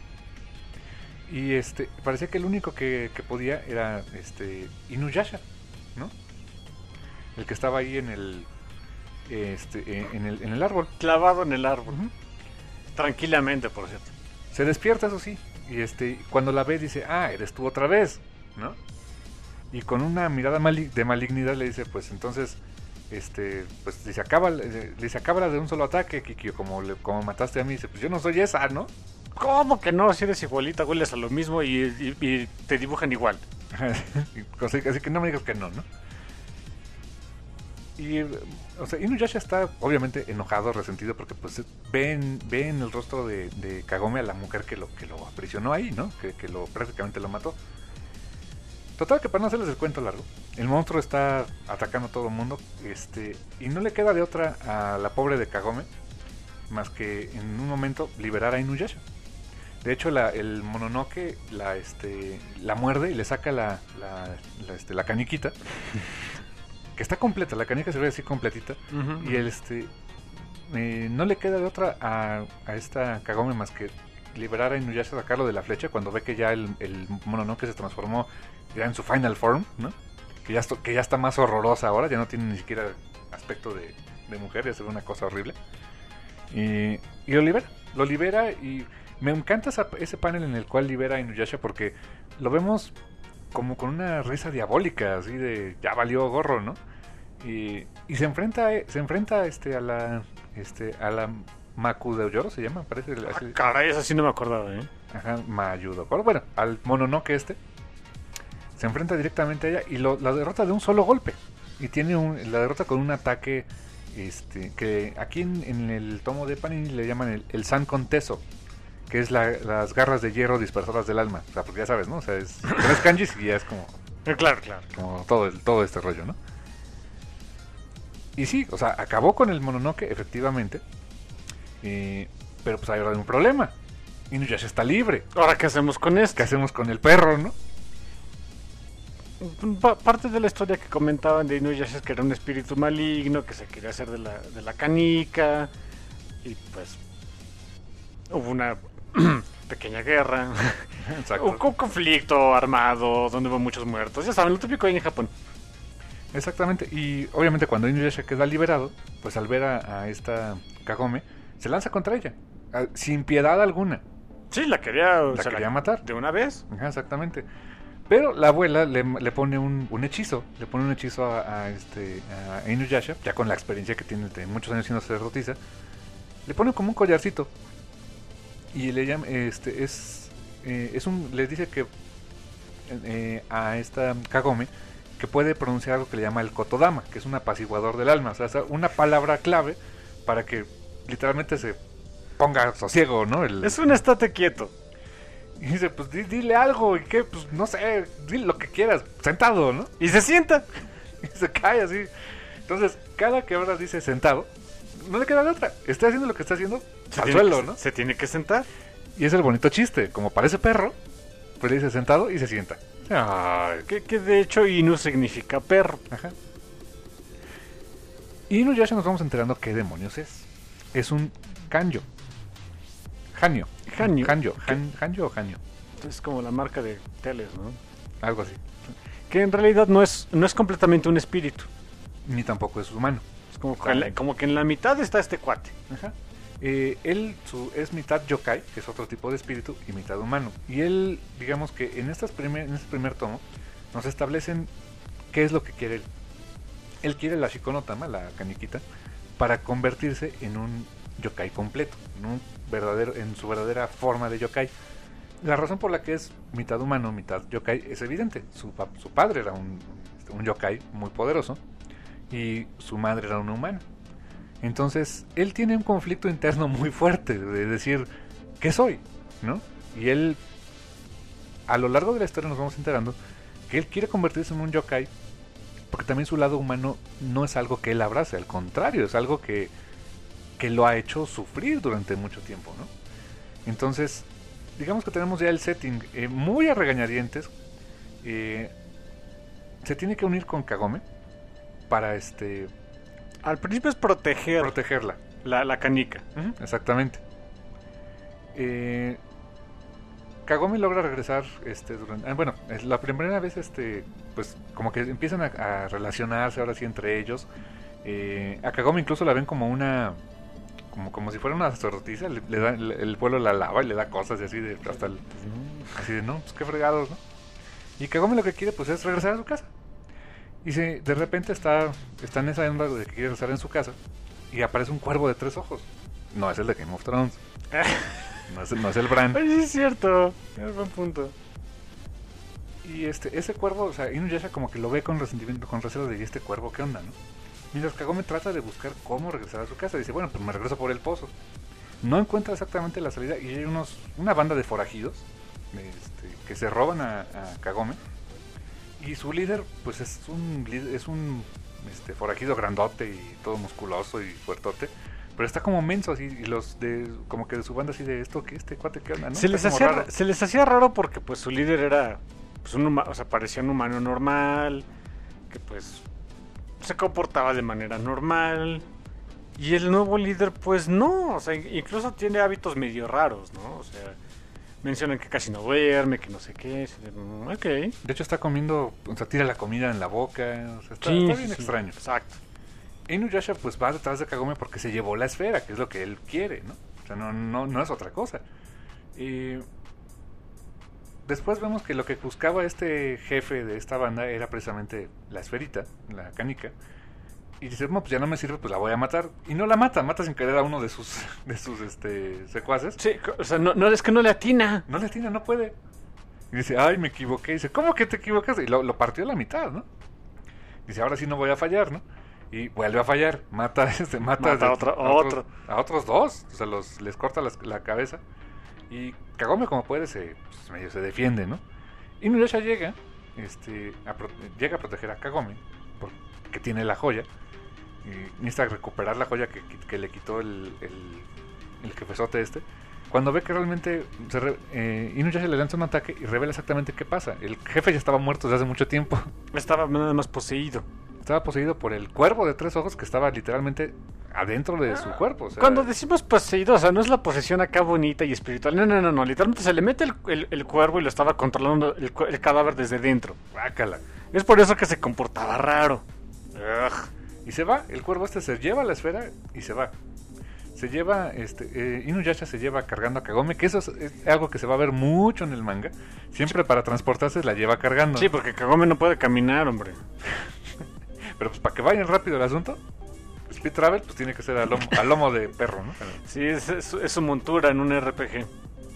Y este parecía que el único que, que podía era este Inuyasha, ¿no? El que estaba ahí en el este en el en el árbol, clavado en el árbol. Uh-huh. Tranquilamente, por cierto. Se despierta, eso sí, y este cuando la ve dice, "Ah, eres tú otra vez", ¿no? Y con una mirada mali- de malignidad le dice, "Pues entonces este pues dice, acaba le dice, acábala de un solo ataque, Kikyo, como le, como mataste a mí." Dice, "Pues yo no soy esa, ¿no?" ¿Cómo que no? Si eres igualita, hueles a lo mismo y, y, y te dibujan igual. así, así que no me digas que no, ¿no? Y, o sea, Inuyasha está obviamente enojado, resentido, porque pues ven, ve en el rostro de, de Kagome a la mujer que lo, que lo aprisionó ahí, ¿no? Que, que lo prácticamente lo mató. Total, que para no hacerles el cuento largo, el monstruo está atacando a todo el mundo, este, y no le queda de otra a la pobre de Kagome más que en un momento liberar a Inuyasha. De hecho, la, el Mononoke la, este, la muerde y le saca la, la, la, este, la caniquita, que está completa, la canica se ve así completita, uh-huh. Y el, este, eh, no le queda de otra a, a esta Kagome más que liberar a Inuyasha, sacarlo de la flecha cuando ve que ya el, el Mononoke se transformó ya en su final form, ¿no? Que ya, esto, que ya está más horrorosa ahora, ya no tiene ni siquiera aspecto de, de mujer, ya se ve una cosa horrible. Y, y lo libera, lo libera y me encanta esa, ese panel en el cual libera a Inuyasha porque lo vemos como con una risa diabólica, así de ya valió gorro, ¿no? Y, y se enfrenta se enfrenta este a la este a la Maku de Oyoro, se llama, parece. Ah, caray, eso sí no me acordaba, ¿eh? Ajá, Mayudo. Bueno, al Mononoke este se enfrenta directamente a ella y lo, la derrota de un solo golpe. Y tiene un, la derrota con un ataque este que aquí en, en el tomo de Panini le llaman el, el Sankon Teso, que es la, las garras de hierro dispersoras del alma. O sea, porque ya sabes, ¿no? O sea, es, es kanjis y ya es como... Claro, claro. Como todo, el, todo este rollo, ¿no? Y sí, o sea, acabó con el Mononoke, efectivamente. Eh, pero pues hay ahora un problema. Inuyasha está libre. ¿Ahora qué hacemos con esto? ¿Qué hacemos con el perro, no? Pa- parte de la historia que comentaban de Inuyasha es que era un espíritu maligno que se quería hacer de la, de la canica. Y pues hubo una pequeña guerra. Exacto. Un conflicto armado donde hubo muchos muertos. Ya saben, lo típico ahí en Japón. Exactamente. Y obviamente cuando Inuyasha queda liberado, pues al ver a, a esta Kagome, se lanza contra ella, a, sin piedad alguna. Sí, la quería, la quería la, matar. ¿De una vez? Ajá, exactamente. Pero la abuela le, le pone un, un hechizo, le pone un hechizo a, a, este, a Inuyasha, ya con la experiencia que tiene de muchos años siendo sacerdotisa, le pone como un collarcito y le llama, este, es, eh, es un, le dice que eh, a esta Kagome que puede pronunciar algo que le llama el Kotodama, que es un apaciguador del alma, o sea, una palabra clave para que literalmente se ponga sosiego, ¿no? El, es un estate quieto. Y dice, pues dile algo, y qué, pues no sé, dile lo que quieras, sentado, ¿no? Y se sienta. Y se cae así. Entonces, cada que ahora dice sentado, no le queda de otra. Está haciendo lo que está haciendo al suelo, que, ¿no? Se tiene que sentar. Y es el bonito chiste. Como parece perro, pues le dice sentado y se sienta. Ay, que, que de hecho Inu significa perro. Ajá. Inuyasha nos vamos enterando qué demonios es. Es un kanjo. Hanyo. Hanyo. Hanyo. Han, hanyo o hanyo. Es como la marca de teles, ¿no? Algo así. Que en realidad no es, no es completamente un espíritu. Ni tampoco es humano. Es como que, en la, como que en la mitad está este cuate. Ajá. Eh, él su, es mitad yokai, que es otro tipo de espíritu, y mitad humano. Y él, digamos que en, estas primer, en este primer tomo, nos establecen qué es lo que quiere él. Él quiere la Shikonotama, la cañiquita, para convertirse en un yokai completo, en, un verdadero, en su verdadera forma de yokai. La razón por la que es mitad humano, mitad yokai es evidente. Su, su padre era un, un yokai muy poderoso y su madre era una humana. Entonces, él tiene un conflicto interno muy fuerte de decir, ¿qué soy? ¿No? Y él, a lo largo de la historia nos vamos enterando que él quiere convertirse en un yokai porque también su lado humano no es algo que él abrace, al contrario, es algo que, que lo ha hecho sufrir durante mucho tiempo, ¿no? Entonces, digamos que tenemos ya el setting eh, muy a regañadientes. Eh, se tiene que unir con Kagome para este... Al principio es proteger protegerla. La, la canica. Uh-huh, exactamente. Eh, Kagome logra regresar este durante, ah, bueno, la primera vez este pues como que empiezan a, a relacionarse ahora sí entre ellos. Eh, a Kagome incluso la ven como una como como si fuera una sacerdotisa, le, le da el, el pueblo la lava y le da cosas y así de hasta el, así de no, pues qué fregados, ¿no? Y Kagome lo que quiere pues es regresar a su casa. Y se, de repente está, está en esa onda de que quiere regresar en su casa y aparece un cuervo de tres ojos. No es el de Game of Thrones. No es, no es el Bran. Ay, sí es cierto. Es buen punto. Y este, ese cuervo, o sea, Inuyasha como que lo ve con resentimiento, con recelo de, ¿y este cuervo qué onda, no? Mientras Kagome trata de buscar cómo regresar a su casa. Dice, bueno, pues me regreso por el pozo. No encuentra exactamente la salida y hay unos, una banda de forajidos este, que se roban a, a Kagome. Y su líder, pues es un es un este, forajido grandote y todo musculoso y fuertote. Pero está como menso así, y los de, como que de su banda así de esto, que este cuate, ¿qué onda? ¿No? Se les, hacía, se les hacía raro porque pues su líder era, pues un huma, o sea, parecía un humano normal, que pues se comportaba de manera normal. Y el nuevo líder pues no, o sea, incluso tiene hábitos medio raros, ¿no? O sea, mencionan que casi no duerme, que no sé qué. Ok. De hecho está comiendo, o sea, tira la comida en la boca, o sea, está, sí, está bien sí, extraño. Exacto. Inuyasha pues va detrás de Kagome porque se llevó la esfera, que es lo que él quiere, ¿no? O sea, no, no, no es otra cosa. Y después vemos que lo que buscaba este jefe de esta banda era precisamente la esferita, la canica. Y dice, no, pues ya no me sirve, pues la voy a matar. Y no la mata, mata sin querer a uno de sus de sus este secuaces. Sí, o sea, no, no es que no le atina. No le atina, no puede. Y dice, ay, me equivoqué. Y dice, ¿cómo que te equivocas? Y lo, lo partió a la mitad, ¿no? Dice, ahora sí no voy a fallar, ¿no? Y vuelve a fallar, mata, este, mata, mata de, otro, a, otro. Otros, a otros dos, o sea, los, les corta las, la cabeza. Y Kagome como puede se, pues, medio se defiende, ¿no? Y Inuyasha llega, este, a pro, llega a proteger a Kagome, porque tiene la joya, y necesita recuperar la joya que, que le quitó el, el, el jefezote este. Cuando ve que realmente se re, eh, Inuyasha le lanza un ataque y revela exactamente qué pasa. El jefe ya estaba muerto desde hace mucho tiempo. Estaba nada más poseído. Estaba poseído por el cuervo de tres ojos que estaba literalmente adentro de su cuerpo. O sea, cuando decimos poseído, o sea, no es la posesión acá bonita y espiritual. No, no, no, no. Literalmente se le mete el, el, el cuervo y lo estaba controlando el, el cadáver desde dentro. Bácala. Es por eso que se comportaba raro. Ugh. Y se va. El cuervo este se lleva la esfera y se va. Se lleva, este, eh, Inuyasha se lleva cargando a Kagome, que eso es, es algo que se va a ver mucho en el manga. Siempre para transportarse la lleva cargando. Sí, porque Kagome no puede caminar, hombre. Pero pues para que vayan rápido el asunto, Speed Travel pues tiene que ser a lomo, a lomo de perro, ¿no? Sí, es, es, es su montura en un R P G.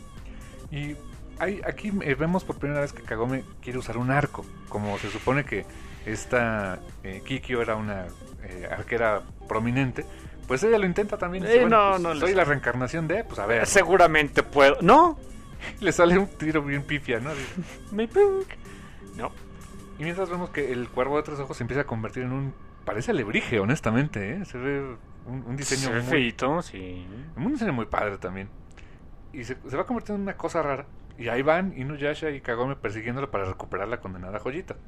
Y hay, aquí eh, vemos por primera vez que Kagome quiere usar un arco, como se supone que esta eh, Kikyo era una eh, arquera prominente. Pues ella lo intenta también. Eh, dice, bueno, no, pues, no, soy les... la reencarnación de, pues a ver. Seguramente puedo. ¿No? Le sale un tiro bien pifia, ¿no? Me pink. No. Y mientras vemos que el cuervo de tres ojos se empieza a convertir en un... Parece alebrije, honestamente, ¿eh? Se ve un, un diseño Se ve muy... feíto, sí. Un diseño muy padre también. Y se, se va convirtiendo en una cosa rara. Y ahí van Inuyasha y Kagome persiguiéndolo para recuperar la condenada joyita.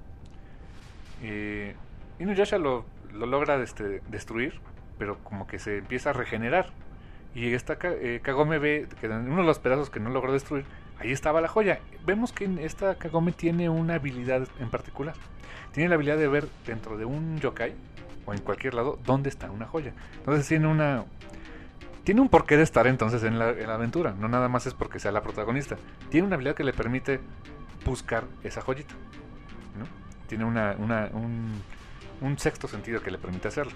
Y Inuyasha lo, lo logra este, destruir, pero como que se empieza a regenerar. Y esta eh, Kagome ve que en uno de los pedazos que no logró destruir, ahí estaba la joya. Vemos que esta Kagome tiene una habilidad en particular. Tiene la habilidad de ver dentro de un yokai o en cualquier lado dónde está una joya. Entonces tiene una tiene un porqué de estar entonces en la, en la aventura. No nada más es porque sea la protagonista. Tiene una habilidad que le permite buscar esa joyita, ¿no? Tiene una, una un, un sexto sentido que le permite hacerlo.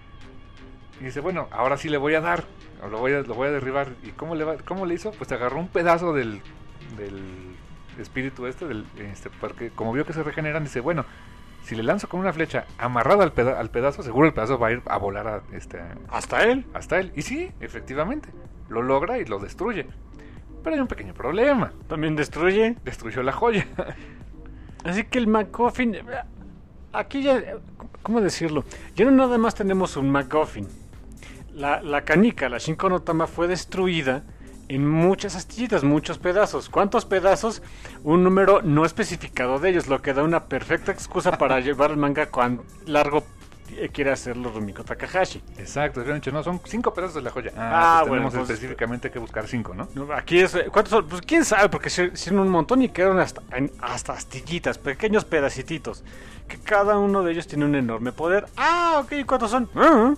Y dice, bueno, ahora sí le voy a dar, lo voy a, lo voy a derribar. ¿Y cómo le, va, cómo le hizo? Pues agarró un pedazo del, del espíritu este, del, este, porque como vio que se regeneran, dice, bueno, si le lanzo con una flecha amarrada al, peda al pedazo, seguro el pedazo va a ir a volar a, este, ¿hasta él? Hasta él. Y sí, efectivamente, lo logra y lo destruye. Pero hay un pequeño problema. ¿También destruye? Destruyó la joya. Así que el MacGuffin... Aquí ya... ¿Cómo decirlo? Ya no nada más tenemos un MacGuffin. La, la canica, la Shinko no Tama, fue destruida en muchas astillitas, muchos pedazos. ¿Cuántos pedazos? Un número no especificado de ellos, lo que da una perfecta excusa para llevar el manga cuán largo quiere hacerlo Rumiko Takahashi. Exacto, habían dicho, no, son cinco pedazos de la joya. Ah, Ah, pues bueno, tenemos pues, específicamente que buscar cinco, ¿no? No, aquí es... ¿Cuántos son? Pues quién sabe, porque hicieron un montón y quedaron hasta, en- hasta astillitas, pequeños pedacititos, que cada uno de ellos tiene un enorme poder. Ah, ok, ¿cuántos son? Ah.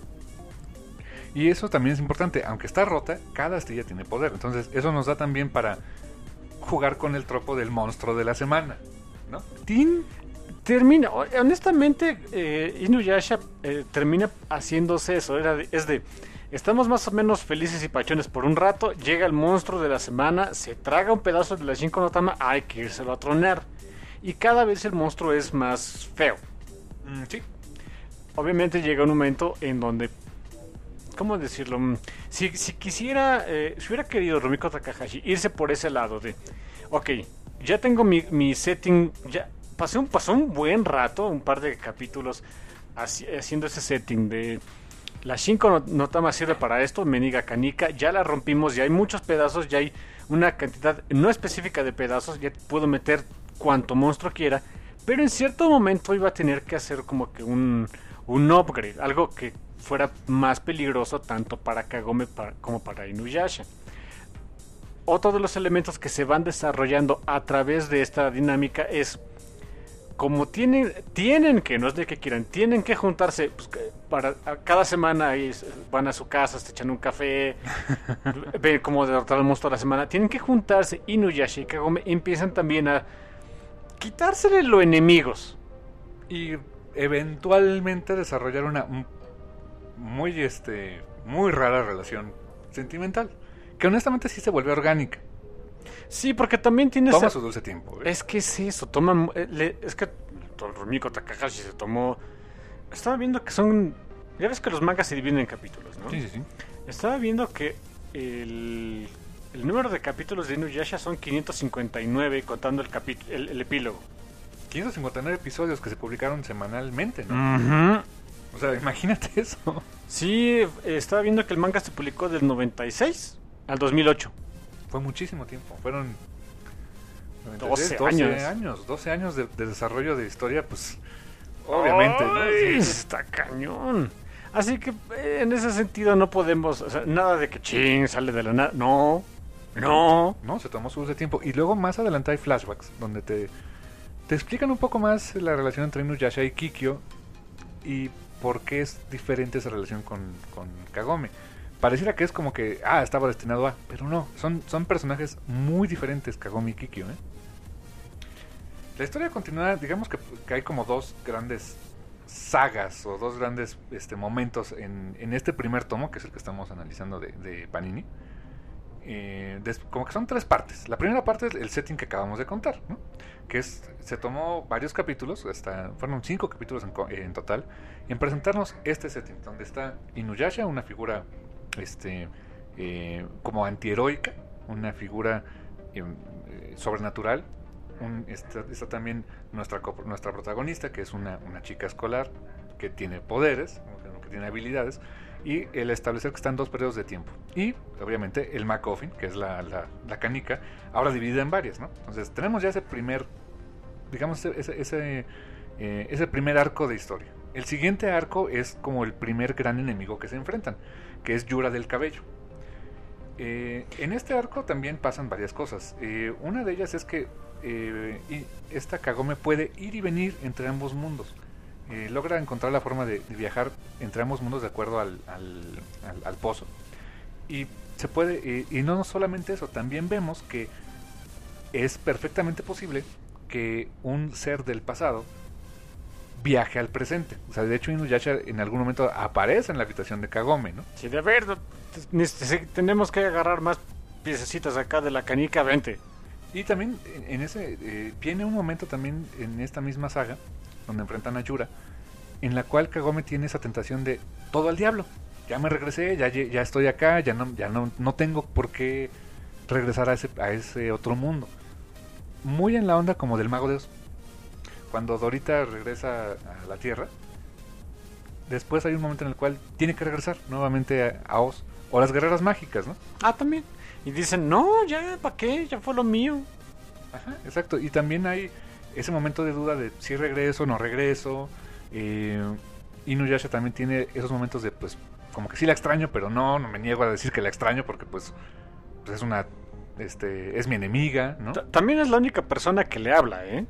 Y eso también es importante, aunque está rota, cada astilla tiene poder. Entonces, eso nos da también para jugar con el tropo del monstruo de la semana, ¿no? Tin termina, honestamente, eh, Inuyasha eh, termina haciéndose eso. Era de- es de, estamos más o menos felices y pachones por un rato, llega el monstruo de la semana, se traga un pedazo de la Shinko no Tama, hay que írselo a tronar. Y cada vez el monstruo es más feo. Mm, sí. Obviamente llega un momento en donde, ¿cómo decirlo? Mm, Si, si quisiera, eh, si hubiera querido Rumiko Takahashi irse por ese lado de, ok, ya tengo mi, mi setting, ya pasé un, pasó un buen rato, un par de capítulos haci- haciendo ese setting de la Shinko no, no Tama sirve para esto, Meniga Canica, ya la rompimos, ya hay muchos pedazos, ya hay una cantidad no específica de pedazos, ya puedo meter cuanto monstruo quiera, pero en cierto momento iba a tener que hacer como que un, un upgrade, algo que fuera más peligroso tanto para Kagome para, como para Inuyasha. Otro de los elementos que se van desarrollando a través de esta dinámica es como tienen, tienen que, no es de que quieran, tienen que juntarse, pues, que para a- cada semana ahí s- van a su casa, se echan un café, ven cómo derrotar al monstruo de la semana, tienen que juntarse Inuyasha y Kagome empiezan también a quitársele los enemigos. Y eventualmente desarrollar una m- muy, este, muy rara relación sentimental. Que honestamente sí se vuelve orgánica. Sí, porque también tienes... Toma a- su dulce tiempo. ¿eh? Es que es eso, toma... mu- eh, le- Es que Rumiko Takahashi se tomó... Estaba viendo que son... Ya ves que los mangas se dividen en capítulos, ¿no? Sí, sí, sí. Estaba viendo que el, el número de capítulos de Inuyasha son quinientos cincuenta y nueve contando el, capi- el, el epílogo. quinientos cincuenta y nueve episodios que se publicaron semanalmente, ¿no? Ujú. O sea, imagínate eso. Sí, eh, estaba viendo que el manga se publicó del noventa y seis al dos mil ocho. Fue muchísimo tiempo. Fueron doce doce años. años. doce años de, de desarrollo de historia, pues obviamente, ¿no? Ay, Sí. está cañón. Así que eh, en ese sentido no podemos, o sea, nada de que ching, sale de la nada. No, no. No, se tomó su dulce tiempo. Y luego más adelante hay flashbacks donde te, te explican un poco más la relación entre Inuyasha y Kikyo y por qué es diferente esa relación con, con Kagome. Pareciera que es como que, ah, estaba destinado a, pero no, son, son personajes muy diferentes Kagome y Kikyo, ¿eh? La historia continúa, digamos que, que hay como dos grandes sagas o dos grandes este, momentos en, en este primer tomo, que es el que estamos analizando de, de Panini. Eh, des- como que son tres partes. La primera parte es el setting que acabamos de contar, ¿no? Que es, se tomó varios capítulos, hasta, fueron cinco capítulos en, co- en total, en presentarnos este setting, donde está Inuyasha, una figura este, eh, como antiheroica, una figura eh, eh, sobrenatural, un, está, está también nuestra, nuestra protagonista, que es una, una chica escolar que tiene poderes, que tiene habilidades, y el establecer que están dos periodos de tiempo. Y, obviamente, el MacGuffin, que es la, la, la canica, ahora dividida en varias, ¿no? Entonces, tenemos ya ese primer, digamos, ese, ese, eh, ese primer arco de historia. El siguiente arco es como el primer gran enemigo que se enfrentan, que es Yura del Cabello. Eh, en este arco también pasan varias cosas. Eh, una de ellas es que eh, y esta Kagome puede ir y venir entre ambos mundos. Eh, logra encontrar la forma de, de viajar entre ambos mundos de acuerdo al, al, al, al pozo. Y se puede, eh, y no solamente eso, también vemos que es perfectamente posible que un ser del pasado viaje al presente. O sea, de hecho Inuyasha en algún momento aparece en la habitación de Kagome, ¿no? Sí, de ver, tenemos que agarrar más piececitas acá de la canica, vente. Y también en ese eh, viene un momento también en esta misma saga donde enfrentan a Yura, en la cual Kagome tiene esa tentación de todo al diablo. Ya me regresé, ya, ya estoy acá, ya no, ya no, no tengo por qué regresar a ese, a ese otro mundo. Muy en la onda como del Mago de Oz. Cuando Dorita regresa a la Tierra, después hay un momento en el cual tiene que regresar nuevamente a, a Oz. O las guerreras mágicas, ¿no? Ah, también. Y dicen, no, ya, ¿para qué? Ya fue lo mío. Ajá, exacto. Y también hay ese momento de duda de si regreso o no regreso. Eh, Inuyasha también tiene esos momentos de, pues, como que sí la extraño, pero no, no me niego a decir que la extraño porque, pues, pues es una... Este, es mi enemiga, ¿no? T- También es la única persona que le habla, ¿eh?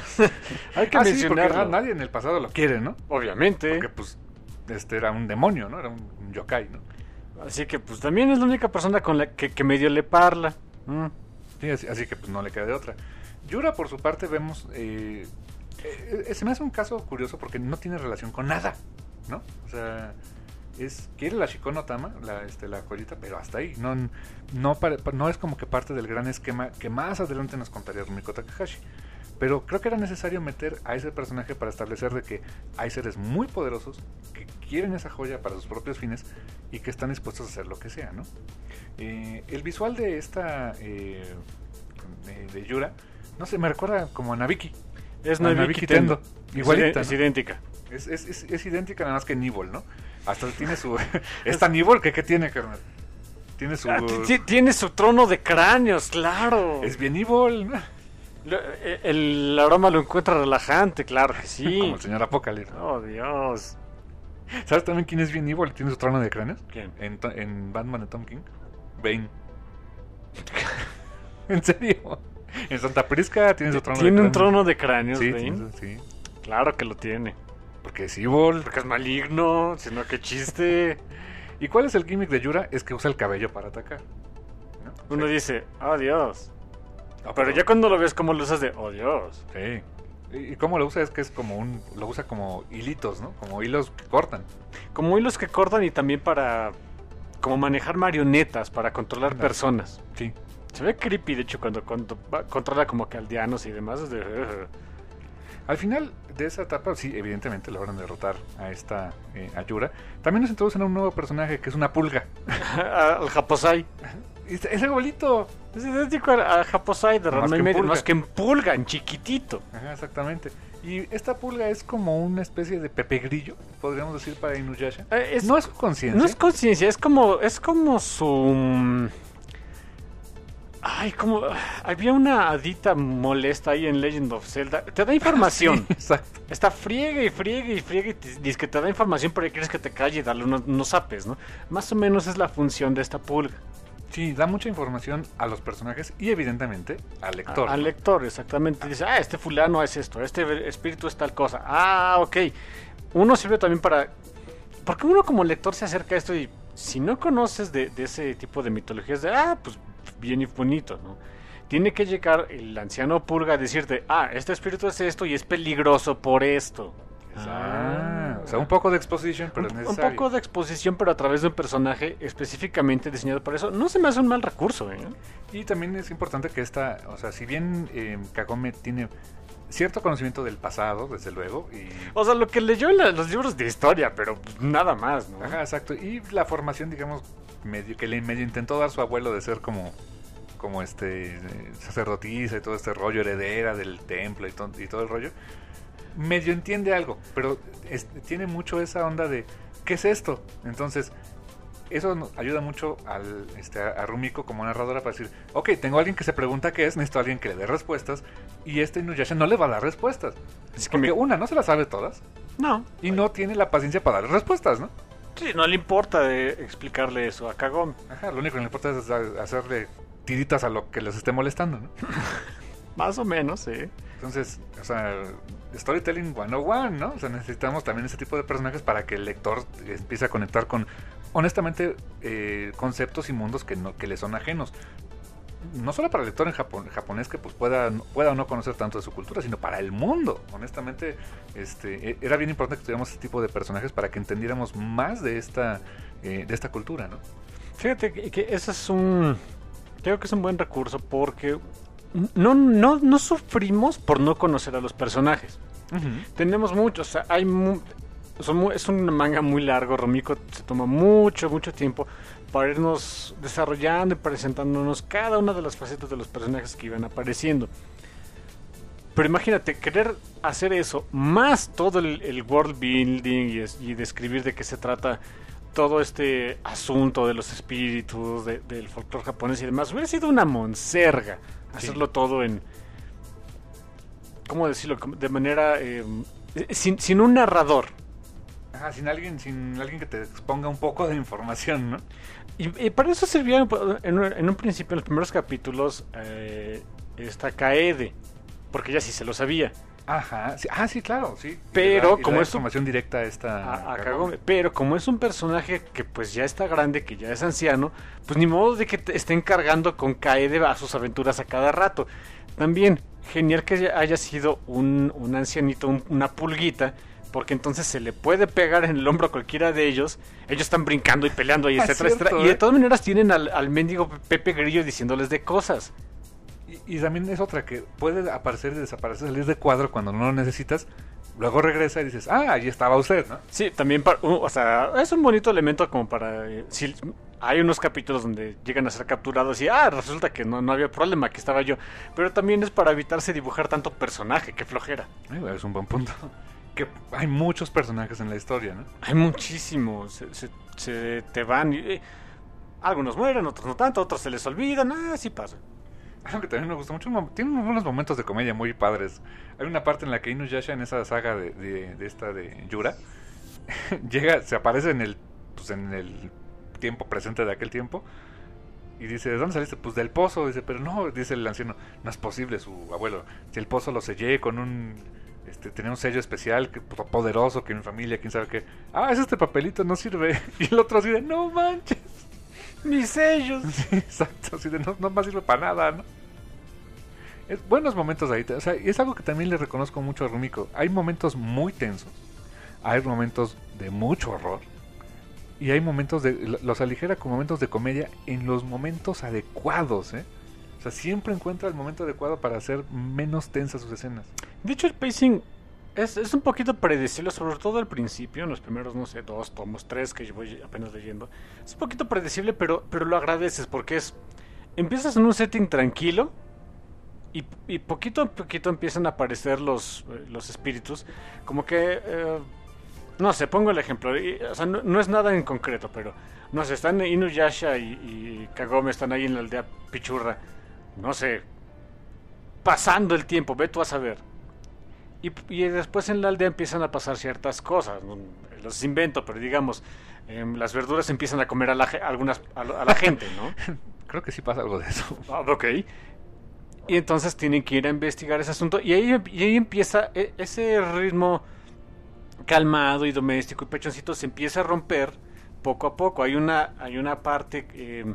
Hay que ah, mencionarlo. Sí, porque nadie en el pasado lo quiere, ¿no? Obviamente. Porque, pues, este era un demonio, ¿no? Era un, un yokai, ¿no? Así que, pues, también es la única persona con la que, que medio le parla. Mm. Sí, así, así que, pues, no le queda de otra. Yura, por su parte, vemos... Eh, eh, se me hace un caso curioso porque no tiene relación con nada, ¿no? O sea... es quiere la Shikono Tama, la, este, la joyita, pero hasta ahí. No, no, para, no es como que parte del gran esquema que más adelante nos contaría Rumiko Takahashi. Pero creo que era necesario meter a ese personaje para establecer de que hay seres muy poderosos que quieren esa joya para sus propios fines y que están dispuestos a hacer lo que sea, ¿no? Eh, el visual de esta eh, de, de Yura, no sé, me recuerda como a Nabiki. Es Nabiki, Nabiki Tendo. Tendo. Igualita, es, ¿no? es idéntica. Es, es, es, es idéntica nada más que Nibble, ¿no? Hasta tiene su... ¿Esta Nibble qué, qué tiene, carnal? Tiene su... Ah, t- tiene su trono de cráneos, claro. Es bien Nibble, ¿no? Lo, el, el aroma lo encuentra relajante, claro que sí. Como el señor Apocalypse. Oh, Dios. ¿Sabes también quién es bien Nibble y tiene su trono de cráneos? ¿Quién? En, en Batman de Tom King. Bane. ¿En serio? En Santa Prisca tiene su trono ¿Tiene de un trono de cráneos, sí, Bane? tiene, sí. Claro que lo tiene. Porque es evil. Porque es maligno, sino que chiste. ¿Y cuál es el gimmick de Yura? Es que usa el cabello para atacar, ¿no? Uno sí. dice, oh Dios. No, pero, pero ya cuando lo ves, como lo usas de, oh Dios. Sí. Y, y cómo lo usa es que es como un... Lo usa como hilitos, ¿no? Como hilos que cortan. Como hilos que cortan y también para... Como manejar marionetas, para controlar no. personas. Sí. Se ve creepy, de hecho, cuando, cuando controla como que aldeanos y demás. Es de... Uh. Al final de esa etapa, sí, evidentemente logran derrotar a esta eh, a Yura. También nos introducen a un nuevo personaje que es una pulga. Al Japosai. Es, es igualito. Es idéntico al Japosai de Ranma y medio, más que en pulga, en chiquitito. Ajá, exactamente. Y esta pulga es como una especie de Pepe Grillo, podríamos decir, para Inuyasha. Eh, es, no es conciencia. No es conciencia, es como, es como su... Ay, como... Había una hadita molesta ahí en Legend of Zelda. Te da información. Sí, exacto. Está friegue y friegue y friegue y te, dice que te da información, pero quieres que te calle y darle unos, unos zapes, ¿no? Más o menos es la función de esta pulga. Sí, da mucha información a los personajes y evidentemente al lector. A, al lector, exactamente. Dice, ah, este fulano es esto, este espíritu es tal cosa. Ah, ok. Uno sirve también para... Porque uno como lector se acerca a esto y si no conoces de, de ese tipo de mitologías, de, ah, pues bien y bonito, ¿no? Tiene que llegar el anciano pulga a decirte, ah, este espíritu es esto y es peligroso por esto. Ah, o sea, un poco de exposición, pero un, es necesario. Un poco de exposición, pero a través de un personaje específicamente diseñado para eso. No se me hace un mal recurso, ¿eh? Y también es importante que esta, o sea, si bien eh, Kagome tiene cierto conocimiento del pasado, desde luego, y... O sea, lo que leyó en la, los libros de historia, pero nada más, ¿no? Ajá, exacto. Y la formación, digamos, medio que le medio intentó dar su abuelo de ser como... como este sacerdotisa y todo este rollo, heredera del templo y, to- y todo el rollo, medio entiende algo, pero es, tiene mucho esa onda de ¿qué es esto? Entonces eso nos ayuda mucho al, este, a Rumiko como narradora para decir, ok, tengo a alguien que se pregunta qué es, necesito a alguien que le dé respuestas, y este Inuyasha no le va a dar respuestas. Es que Porque me- una, no se las sabe todas, No. y no tiene la paciencia para dar respuestas, ¿no? Sí, no le importa de explicarle eso a Kagome. Ajá, lo único que le importa es a- hacerle tiritas a lo que les esté molestando, ¿no? Más o menos, sí. Entonces, o sea, storytelling ciento uno, ¿no? O sea, necesitamos también ese tipo de personajes para que el lector empiece a conectar con, honestamente, eh, conceptos y mundos que, no, que le son ajenos. No solo para el lector en Japón, japonés que pues pueda, pueda o no conocer tanto de su cultura, sino para el mundo. Honestamente, este, era bien importante que tuviéramos este tipo de personajes para que entendiéramos más de esta, eh, de esta cultura, ¿no? Fíjate que, que ese es un... Creo que es un buen recurso porque no, no, no sufrimos por no conocer a los personajes. Tenemos muchos, o sea, hay mu- son mu- es un manga muy largo. Rumiko se toma mucho, mucho tiempo para irnos desarrollando y presentándonos cada una de las facetas de los personajes que iban apareciendo. Pero imagínate, querer hacer eso, más todo el, el world building y, es- y describir de qué se trata todo este asunto de los espíritus, de- del folclore japonés y demás, hubiera sido una monserga hacerlo todo en... ¿Cómo decirlo? Como de manera... eh, sin, sin un narrador. Ajá, sin alguien, sin alguien que te exponga un poco de información, ¿no? Y, y para eso servía en un, en un principio, en los primeros capítulos, eh, esta Kaede, porque ella sí se lo sabía. Ajá, sí, ah, sí, claro, sí. Pero Y le da- y le como da es un- información directa a esta A, a Kagome. Kagome. Pero como es un personaje que pues ya está grande, que ya es anciano, pues ni modo de que te estén cargando con Kaede a sus aventuras a cada rato. También, genial que haya sido un, un ancianito, un- una pulguita, porque entonces se le puede pegar en el hombro a cualquiera de ellos. Ellos están brincando y peleando y Ah, etcétera, cierto, etcétera. Y de ¿eh? todas maneras tienen al, al mendigo Pepe Grillo diciéndoles de cosas. Y, y también es otra que puede aparecer y desaparecer, salir de cuadro cuando no lo necesitas. Luego regresa y dices, ah, ahí estaba usted, ¿no? Sí, también, para, uh, o sea, es un bonito elemento como para... eh, si hay unos capítulos donde llegan a ser capturados y, ah, resulta que no, no había problema, que estaba yo. Pero también es para evitarse dibujar tanto personaje, qué flojera. Ay, es un buen punto. Que hay muchos personajes en la historia, ¿no? Hay muchísimos, se, se, se te van y... eh, algunos mueren, otros no tanto, otros se les olvidan, ah, así pasa. Algo que también me gustó mucho, un- tiene unos momentos de comedia muy padres. Hay una parte en la que Inuyasha, en esa saga de, de, de esta de Yura, llega, se aparece en el, pues en el tiempo presente de aquel tiempo y dice, ¿de dónde saliste? Pues del pozo. Dice, pero no, dice el anciano, no es posible, su abuelo. Si el pozo lo sellé con un, este, tenía un sello especial, que, poderoso, que mi familia, quién sabe qué. Ah, es este papelito, no sirve. Y el otro así de, no manches. Mis sellos. Sí, exacto, así de no, no más sirve para nada, ¿no? Es buenos momentos ahí, o sea, y es algo que también le reconozco mucho a Rumiko. Hay momentos muy tensos, hay momentos de mucho horror, y hay momentos de, los aligera con momentos de comedia en los momentos adecuados, ¿eh? O sea, siempre encuentra el momento adecuado para hacer menos tensas sus escenas. De hecho, el pacing es, es un poquito predecible, sobre todo al principio, en los primeros, no sé, dos tomos, tres que yo voy apenas leyendo. Es un poquito predecible, pero, pero lo agradeces porque es... Empiezas en un setting tranquilo y, y poquito a poquito empiezan a aparecer los, eh, los espíritus. Como que... Eh, no sé, pongo el ejemplo. y, o sea, no, no es nada en concreto, pero... No sé, están Inuyasha y, y Kagome, están ahí en la aldea Pichurra. No sé... Pasando el tiempo, ve tú a saber. Y, y después en la aldea empiezan a pasar ciertas cosas, no, los invento, pero digamos, eh, las verduras empiezan a comer a la, ge- algunas, a, lo- a la gente, ¿no? Creo que sí pasa algo de eso. Ah, ok. Y entonces tienen que ir a investigar ese asunto y ahí, y ahí empieza e- ese ritmo calmado y doméstico y pechoncito se empieza a romper poco a poco. Hay una, hay una parte, eh,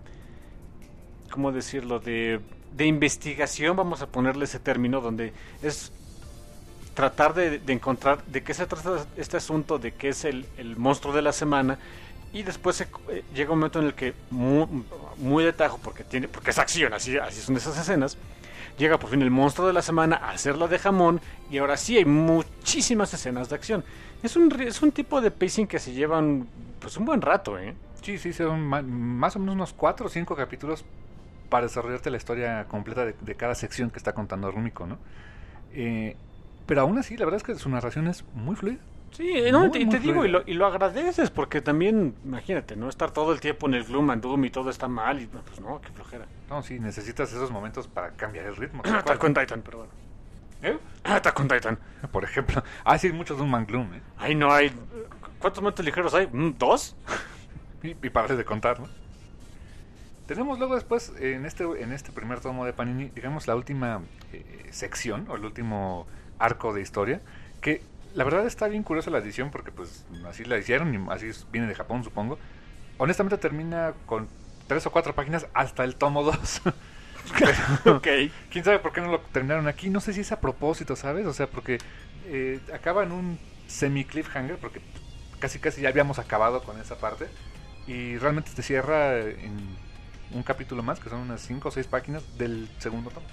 ¿cómo decirlo? De, de investigación, vamos a ponerle ese término, donde es tratar de, de encontrar de qué se trata este asunto, de qué es el, el monstruo de la semana, y después se, eh, llega un momento en el que muy, muy de tajo, porque tiene, porque es acción, así, así son esas escenas, llega por fin el monstruo de la semana a hacerla de jamón, y ahora sí hay muchísimas escenas de acción. Es un, es un tipo de pacing que se llevan pues un buen rato, ¿eh? Sí, sí, son ma- más o menos unos cuatro o cinco capítulos para desarrollarte la historia completa de, de cada sección que está contando Rumiko, ¿no? Eh, pero aún así, la verdad es que su narración es muy fluida. Sí, no, Muy, te, y muy te digo, y fluida. lo, y lo agradeces, porque también, imagínate, ¿no? Estar todo el tiempo en el gloom and doom y todo está mal, y pues no, qué flojera. No, sí, necesitas esos momentos para cambiar el ritmo. Attack on Titan, pero bueno. ¿Eh? Attack on Titan. Por ejemplo. Ah, sí, muchos Doom and Gloom, ¿eh? Ay, no hay... ¿Cuántos momentos ligeros hay? ¿Mm, ¿Dos? Y, y para de contar, ¿no? Tenemos luego después, en este en este primer tomo de Panini, digamos la última eh, sección, o el último arco de historia, que la verdad está bien curiosa la edición, porque pues así la hicieron, y así es- viene de Japón, supongo. Honestamente termina con tres o cuatro páginas hasta el tomo dos. Ok. ¿Quién sabe por qué no lo terminaron aquí? No sé si es a propósito, ¿sabes? O sea, porque eh, acaba en un semi-cliffhanger, porque casi casi ya habíamos acabado con esa parte, y realmente te cierra en un capítulo más, que son unas cinco o seis páginas del segundo tomo.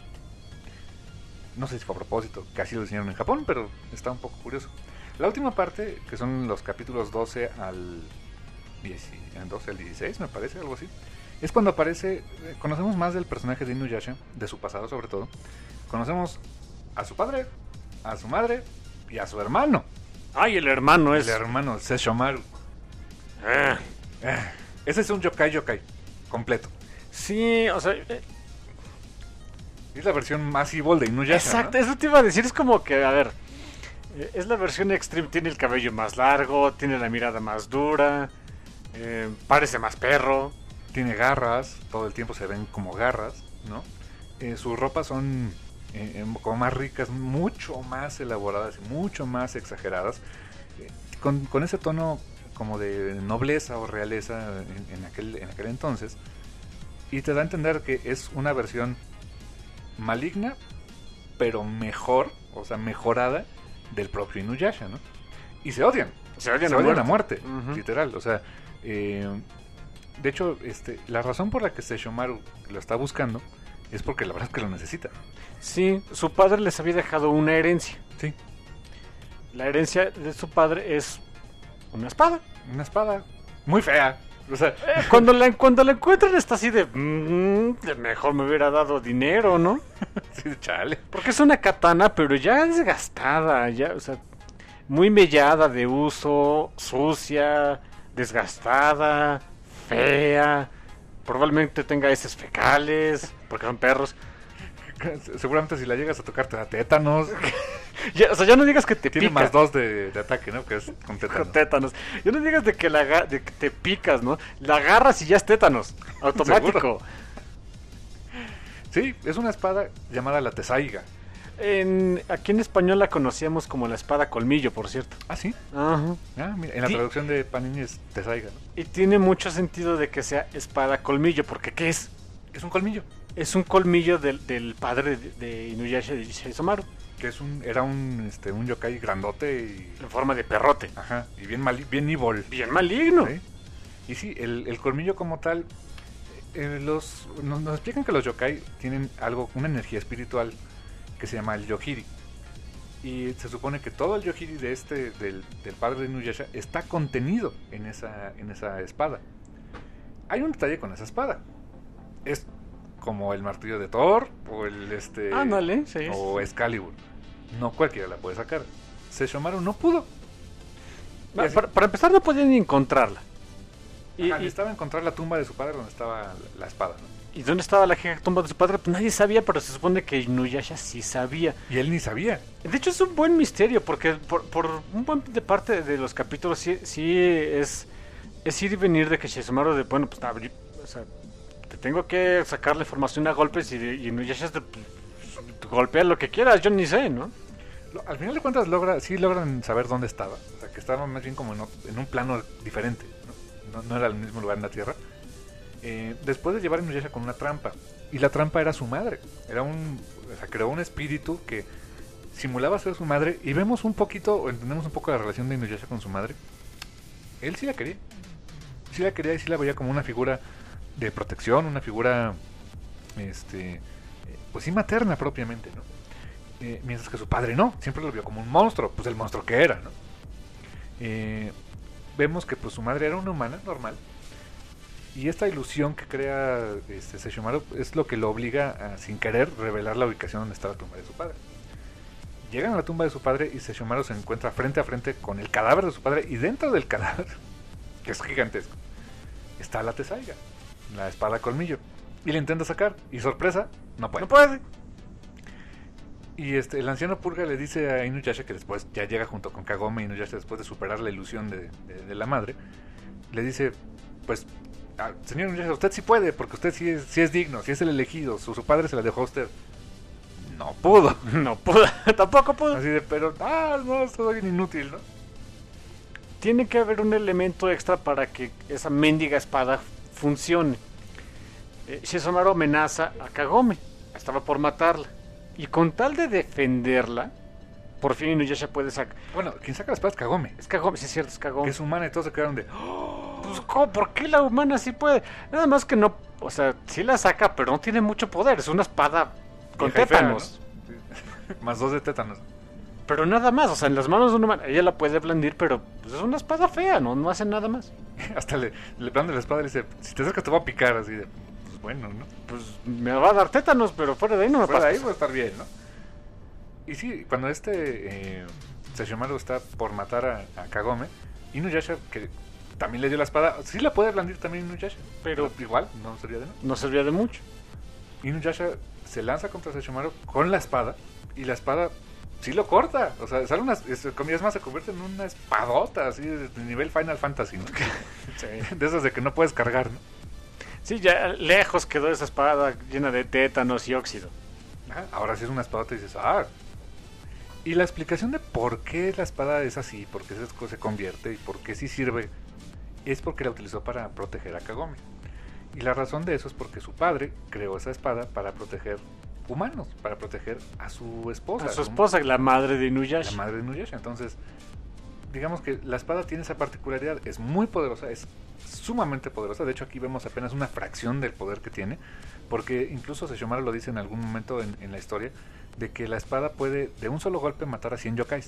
No sé si fue a propósito, que así lo diseñaron en Japón, pero está un poco curioso. La última parte, que son los capítulos doce al diez, doce al dieciséis, me parece, algo así, es cuando aparece, eh, conocemos más del personaje de Inuyasha, de su pasado sobre todo. Conocemos a su padre, a su madre y a su hermano. Ay, el hermano es... El hermano, Sesshomaru. Ah. Eh, ese es un yokai yokai, completo. Sí, o sea... eh, Es la versión más evil de Inuyasha, exacto, ¿no? eso te iba a decir, es como que, a ver... eh, Es la versión extreme, tiene el cabello más largo, tiene la mirada más dura, eh, parece más perro. Tiene garras, todo el tiempo se ven como garras, ¿no? Eh, sus ropas son eh, eh, como más ricas, mucho más elaboradas y mucho más exageradas, eh, con, con ese tono como de nobleza o realeza en, en, aquel, en aquel entonces, y te da a entender que es una versión maligna, pero mejor, o sea, mejorada del propio Inuyasha, ¿no? Y se odian, Se odian se a odian muerte. a muerte, Ujú. literal, o sea, eh, de hecho, este, la razón por la que Sesshomaru lo está buscando es porque la verdad es que lo necesita. Sí, su padre les había dejado una herencia. Sí, La herencia de su padre es una espada. una espada muy fea. O sea, Eh, cuando, la, cuando la encuentran está así de... "Mm, mejor me hubiera dado dinero, ¿no? sí, chale. Porque es una katana, pero ya desgastada, ya, o sea, muy mellada de uso, sucia, desgastada, fea. Probablemente tenga heces fecales, porque son perros. Seguramente si la llegas a tocar te da tétanos. Ya, o sea, ya no digas que te Tiene pica. más dos de, de ataque, ¿no? Que es con tétanos. Con tétanos. Ya no digas de que, la, aga- de que te picas, ¿no? La agarras y ya es tétanos. Automático. Seguro. Sí, es una espada llamada la Tesaiga. En, aquí en español la conocíamos como la espada colmillo, por cierto. Ah, sí. Ajá. Ah, mira, en la Sí. traducción de Panini es Tesaiga, ¿no? Y tiene mucho sentido de que sea espada colmillo, porque ¿qué es? Es un colmillo. Es un colmillo del, del padre de, de Inuyasha de Sesshomaru, Que es un, era un, este, un yokai grandote y. en forma de perrote. Ajá. Y bien mali, bien evil. Bien maligno. ¿Sí? Y sí, el, el colmillo como tal, eh, los, nos, nos explican que los yokai tienen algo, una energía espiritual que se llama el yohiri. Y se supone que todo el yohiri de este, del, del padre de Inuyasha está contenido en esa, en esa espada. Hay un detalle con esa espada. Es como el martillo de Thor o el este Ándale, sí. o Excalibur. No cualquiera la puede sacar. Sesshomaru no pudo. Y Va, así- para, para empezar, no podían ni encontrarla. Y, Ajá, y- necesitaba encontrar la tumba de su padre donde estaba la, la espada, ¿no? ¿y dónde estaba la jeja tumba de su padre? Pues nadie sabía, pero se supone que Inuyasha sí sabía. Y él ni sabía. De hecho, es un buen misterio, porque por, por un buen de parte de los capítulos sí, sí es, es ir y venir de que Sesshomaru de, bueno, pues, nah, yo- o sea, te tengo que sacarle formación a golpes y, y Inuyasha es de, pues, golpea lo que quieras, yo ni sé, ¿no? Lo- Al final de cuentas logra, sí logran saber dónde estaba. O sea, que estaba más bien como en, o- en un plano diferente. ¿no? No, no era el mismo lugar en la Tierra. Eh, después de llevar a Inuyasha con una trampa. Y la trampa era su madre. Era un, o sea, creó un espíritu que simulaba ser su madre. Y vemos un poquito, o entendemos un poco la relación de Inuyasha con su madre. Él sí la quería. Sí la quería y sí la veía como una figura de protección, una figura, este, eh, pues sí materna propiamente, ¿no? Eh, mientras que su padre no, siempre lo vio como un monstruo, pues el monstruo que era, ¿no? Eh, vemos que pues su madre era una humana normal Y esta ilusión que crea este Sesshomaru es lo que lo obliga a, sin querer, revelar la ubicación donde está la tumba de su padre. Llegan a la tumba de su padre y Sesshomaru se encuentra frente a frente con el cadáver de su padre, y dentro del cadáver, que es gigantesco, está la Tessaiga, la espada colmillo, y le intenta sacar, y sorpresa, no puede. No puede. Y este, el anciano Purga le dice a Inuyasha, que después ya llega junto con Kagome, y Inuyasha, después de superar la ilusión de, de, de la madre, le dice, pues, ah, señor Inuyasha, usted sí puede, porque usted sí es, sí es digno, sí es el elegido, su, su padre se la dejó a usted. No pudo. No pudo, tampoco pudo. Así de, pero, ah, no, soy inútil, ¿no? Tiene que haber un elemento extra para que esa mendiga espada funcione. Eh, Sesshomaru amenaza a Kagome, estaba por matarla. Y con tal de defenderla, por fin Inuyasha puede sacar. Bueno, quien saca la espada es Kagome. Es Kagome, sí es cierto, es Kagome. Que es humana, y todos se quedaron de, oh, pues, ¿cómo? ¿Por qué la humana sí puede? Nada más que no, o sea, sí la saca, pero no tiene mucho poder. Es una espada con vieja y fea, tétanos. ¿no? Más dos de tétanos. Pero nada más, o sea, en las manos de una humana, ella la puede blandir, pero pues, es una espada fea, no, no hace nada más. Hasta le, le blande la espada y le dice, si te acercas te voy a picar, así de, pues bueno, ¿no? Pues me va a dar tétanos, pero fuera de ahí no me Fuera pasa. de ahí voy a estar bien, ¿no? Y sí, cuando este eh, Sesshomaru está por matar a, a Kagome, Inuyasha, que también le dio la espada, sí la puede blandir también Inuyasha, pero, pero igual no servía de nada. No servía de mucho. Inuyasha se lanza contra Sesshomaru con la espada, y la espada sí lo corta, o sea, sale una, es, es más, se convierte en una espadota, así de, de nivel Final Fantasy, ¿no? Sí. De esas de que no puedes cargar, ¿no? Sí, ya lejos quedó esa espada llena de tétanos y óxido. Ajá, ahora sí es una espadota y dices, ah. Y la explicación de por qué la espada es así, por qué se, se convierte y por qué sí sirve, es porque la utilizó para proteger a Kagome. Y la razón de eso es porque su padre creó esa espada para proteger humanos, para proteger a su esposa. A su esposa, la madre de Inuyasha. La madre de Inuyasha. Entonces, digamos que la espada tiene esa particularidad, es muy poderosa, es sumamente poderosa. De hecho, aquí vemos apenas una fracción del poder que tiene, porque incluso Sesshomaru lo dice en algún momento en, en la historia, de que la espada puede de un solo golpe matar a cien yokais.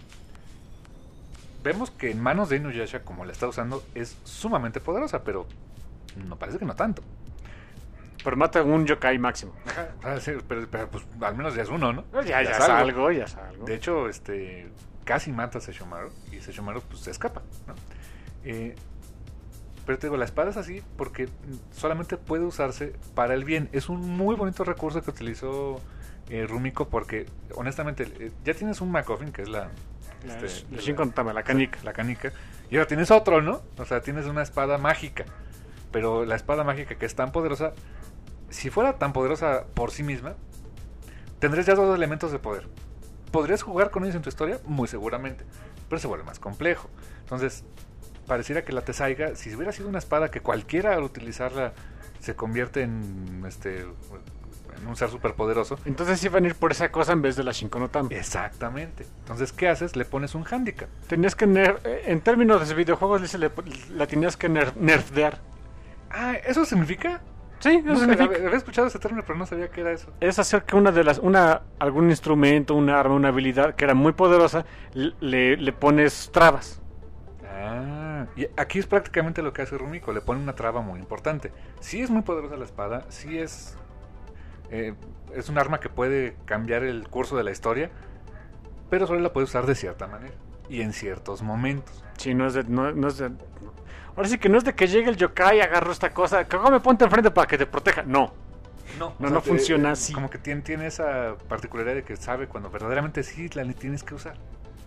Vemos que en manos de Inuyasha, como la está usando, es sumamente poderosa, pero no parece que no tanto. Pero mata un yokai máximo. Ajá, sí, pero, pero pues al menos ya es uno, ¿no? Ya, ya, ya es algo, ya es algo. De hecho, este casi mata a Sesshomaru, y Sesshomaru pues se escapa, ¿no? Eh, pero te digo, la espada es así porque solamente puede usarse para el bien. Es un muy bonito recurso que utilizó eh, Rumiko, porque honestamente eh, ya tienes un MacGuffin, que es la La, este, la, Shinkontama, la canica. La canica. Y ahora tienes otro, ¿no? O sea, tienes una espada mágica. Pero la espada mágica, que es tan poderosa, si fuera tan poderosa por sí misma, tendrías ya dos elementos de poder. ¿Podrías jugar con ellos en tu historia? Muy seguramente. Pero se vuelve más complejo. Entonces, pareciera que la Tessaiga, si hubiera sido una espada que cualquiera al utilizarla se convierte en este en un ser superpoderoso. Entonces iban a ir por esa cosa en vez de la Shinkontama. Exactamente. Entonces, ¿qué haces? Le pones un handicap. Tenías que ner en términos de videojuegos le, la tenías que ner nerfear. Ah, ¿eso significa? Sí, eso no, significa. Había escuchado ese término, pero no sabía qué era eso. Es hacer que una de las, una, algún instrumento, una arma, una habilidad que era muy poderosa, le, le pones trabas. Ah, y aquí es prácticamente lo que hace Rumiko, le pone una traba muy importante. Sí es muy poderosa la espada, sí es eh, es un arma que puede cambiar el curso de la historia, pero solo la puede usar de cierta manera y en ciertos momentos. Sí, no es de, no, no es de, ahora sí que no es de que llegue el yokai, agarro esta cosa, Kagome, ponte enfrente para que te proteja. No, no, no, no te, funciona eh, así. Como que tiene, tiene esa particularidad de que sabe cuando verdaderamente sí la tienes que usar.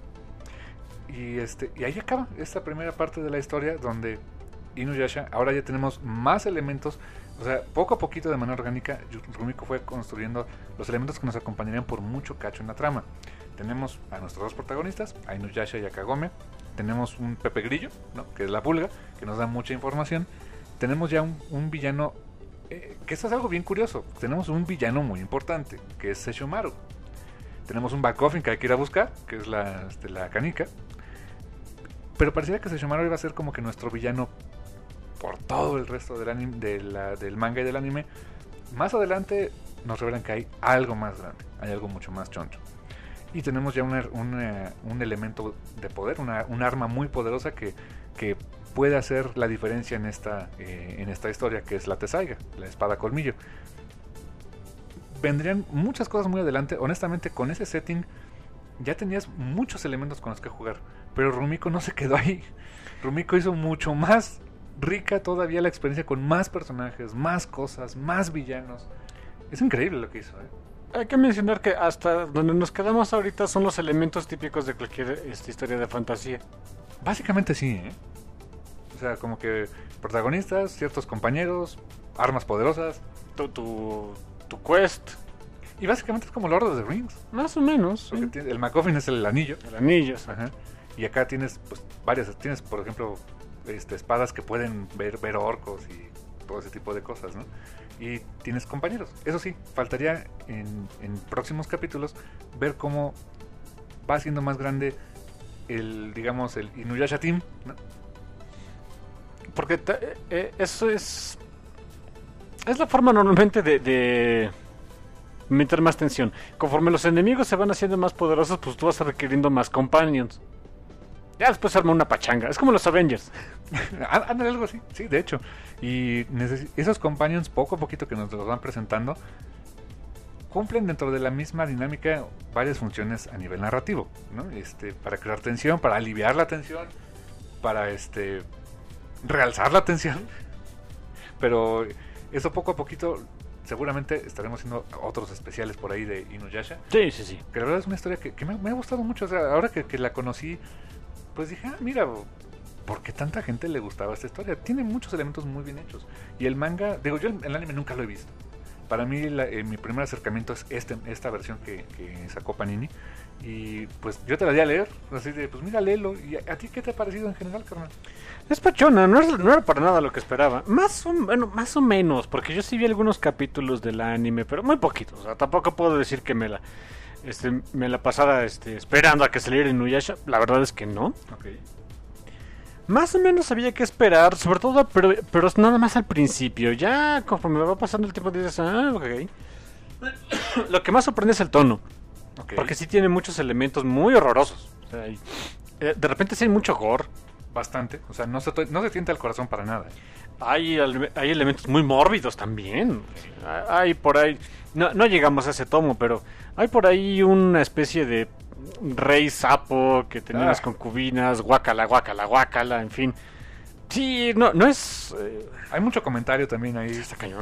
Y este y ahí acaba esta primera parte de la historia, donde Inuyasha, ahora ya tenemos más elementos, o sea, poco a poquito de manera orgánica Rumiko fue construyendo los elementos que nos acompañarían por mucho cacho en la trama. Tenemos a nuestros dos protagonistas, a Inuyasha y a Kagome. Tenemos un Pepe Grillo, ¿no? Que es la pulga, que nos da mucha información. Tenemos ya un, un villano, eh, que esto es algo bien curioso. Tenemos un villano muy importante, que es Sesshomaru. Tenemos un backcoffin que hay que ir a buscar, que es la, este, la canica. Pero pareciera que Sesshomaru iba a ser como que nuestro villano por todo el resto del, anime, de la, del manga y del anime. Más adelante nos revelan que hay algo más grande, hay algo mucho más choncho. y tenemos ya una, una, un elemento de poder, una, un arma muy poderosa que, que puede hacer la diferencia en esta, eh, en esta historia, que es la Tessaiga, la espada colmillo. Vendrían muchas cosas muy adelante. Honestamente, con ese setting ya tenías muchos elementos con los que jugar, pero Rumiko no se quedó ahí. Rumiko hizo mucho más rica todavía la experiencia, con más personajes, más cosas, más villanos. Es increíble lo que hizo, ¿eh? Hay que mencionar que hasta donde nos quedamos ahorita son los elementos típicos de cualquier esta historia de fantasía. Básicamente sí, ¿eh? O sea, como que protagonistas, ciertos compañeros, armas poderosas. Tu, tu, tu quest. Y básicamente es como Lord of the Rings. Más o menos. Porque Sí. tiene- el MacGuffin es el anillo. El anillo. sí. Ajá. Y acá tienes pues varias. Tienes, por ejemplo, este, espadas que pueden ver, ver orcos y todo ese tipo de cosas, ¿no? Y tienes compañeros. Eso sí, faltaría en, en próximos capítulos ver cómo va siendo más grande el, digamos, el Inuyasha Team, ¿no? Porque ta- eh, eso es. Es la forma normalmente de, de meter más tensión. Conforme los enemigos se van haciendo más poderosos, pues tú vas requiriendo más companions. Ya después se arma una pachanga. Es como los Avengers. Á- Ándale, algo así, sí, de hecho. Y neces- esos companions, poco a poquito que nos los van presentando, cumplen dentro de la misma dinámica varias funciones a nivel narrativo, ¿no? Este, para crear tensión, para aliviar la tensión, para este realzar la tensión. Pero eso poco a poquito, seguramente estaremos haciendo otros especiales por ahí de Inuyasha. Sí, sí, sí. Que la verdad es una historia que, que me, me ha gustado mucho. O sea, ahora que, que la conocí, pues dije, ah, mira, ¿por qué tanta gente le gustaba esta historia? Tiene muchos elementos muy bien hechos. Y el manga, digo, yo el, el anime nunca lo he visto. Para mí, la, eh, mi primer acercamiento es este, esta versión que, que sacó Panini. Y pues yo te la di a leer, así de, pues mira, léelo. ¿Y a, a ti qué te ha parecido en general, carnal? Es pachona, no, es- no era para nada lo que esperaba. Más o, bueno, más o menos, porque yo sí vi algunos capítulos del anime, pero muy poquitos. O sea, tampoco puedo decir que me la, este, me la pasara este, esperando a que saliera Inuyasha. La verdad es que no. Ok. Más o menos sabía qué esperar, sobre todo, pero, pero es nada más al principio. Ya conforme va pasando el tiempo dices, ah, ok. Lo que más sorprende es el tono, Ok. porque sí tiene muchos elementos muy horrorosos. O sea, hay- eh, de repente sí hay mucho gore. Bastante. O sea, no se, to- no se tienta el corazón para nada. Hay, ele- hay elementos muy mórbidos también. Hay por ahí, no, no llegamos a ese tomo, pero hay por ahí una especie de rey sapo que tenía Ah. unas concubinas, guácala, guácala, guácala, en fin. Sí, no, no es... eh, Hay mucho comentario también ahí. está cañón.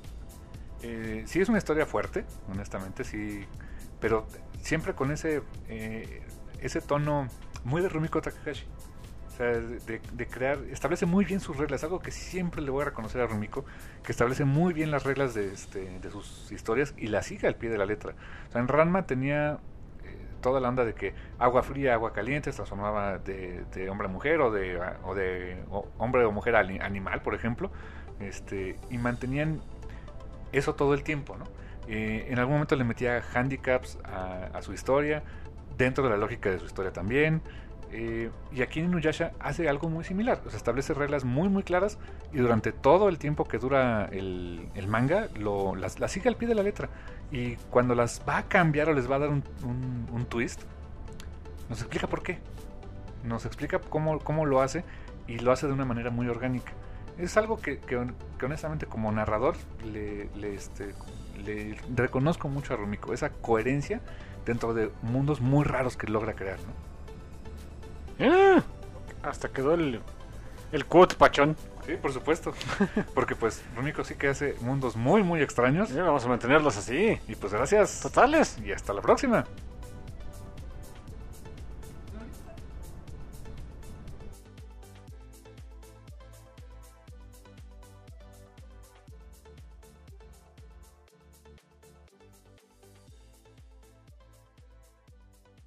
Eh, sí es una historia fuerte, honestamente, sí, pero siempre con ese eh, ese tono muy de Rumiko Takahashi. O sea, de, de crear, establece muy bien sus reglas, algo que siempre le voy a reconocer a Rumiko, que establece muy bien las reglas de, este, de sus historias y las sigue al pie de la letra. O sea, en Ranma tenía eh, toda la onda de que agua fría, agua caliente se transformaba de, de hombre a mujer o de, o de o hombre o mujer a ani- animal, por ejemplo, este, y mantenían eso todo el tiempo, ¿no? Eh, en algún momento le metía handicaps a, a su historia, dentro de la lógica de su historia también. Eh, y aquí en Inuyasha hace algo muy similar, o sea, establece reglas muy muy claras y durante todo el tiempo que dura el, el manga lo, las, las sigue al pie de la letra, y cuando las va a cambiar o les va a dar un, un, un twist, nos explica por qué, nos explica cómo, cómo lo hace, y lo hace de una manera muy orgánica. Es algo que, que, que honestamente como narrador le, le, este, le reconozco mucho a Rumiko, esa coherencia dentro de mundos muy raros que logra crear, ¿no? Ah, hasta quedó el, el quote pachón. Sí, por supuesto. Porque pues Rumiko sí que hace mundos muy muy extraños. Ya vamos a mantenerlos así. Y pues gracias. Totales. Y hasta la próxima.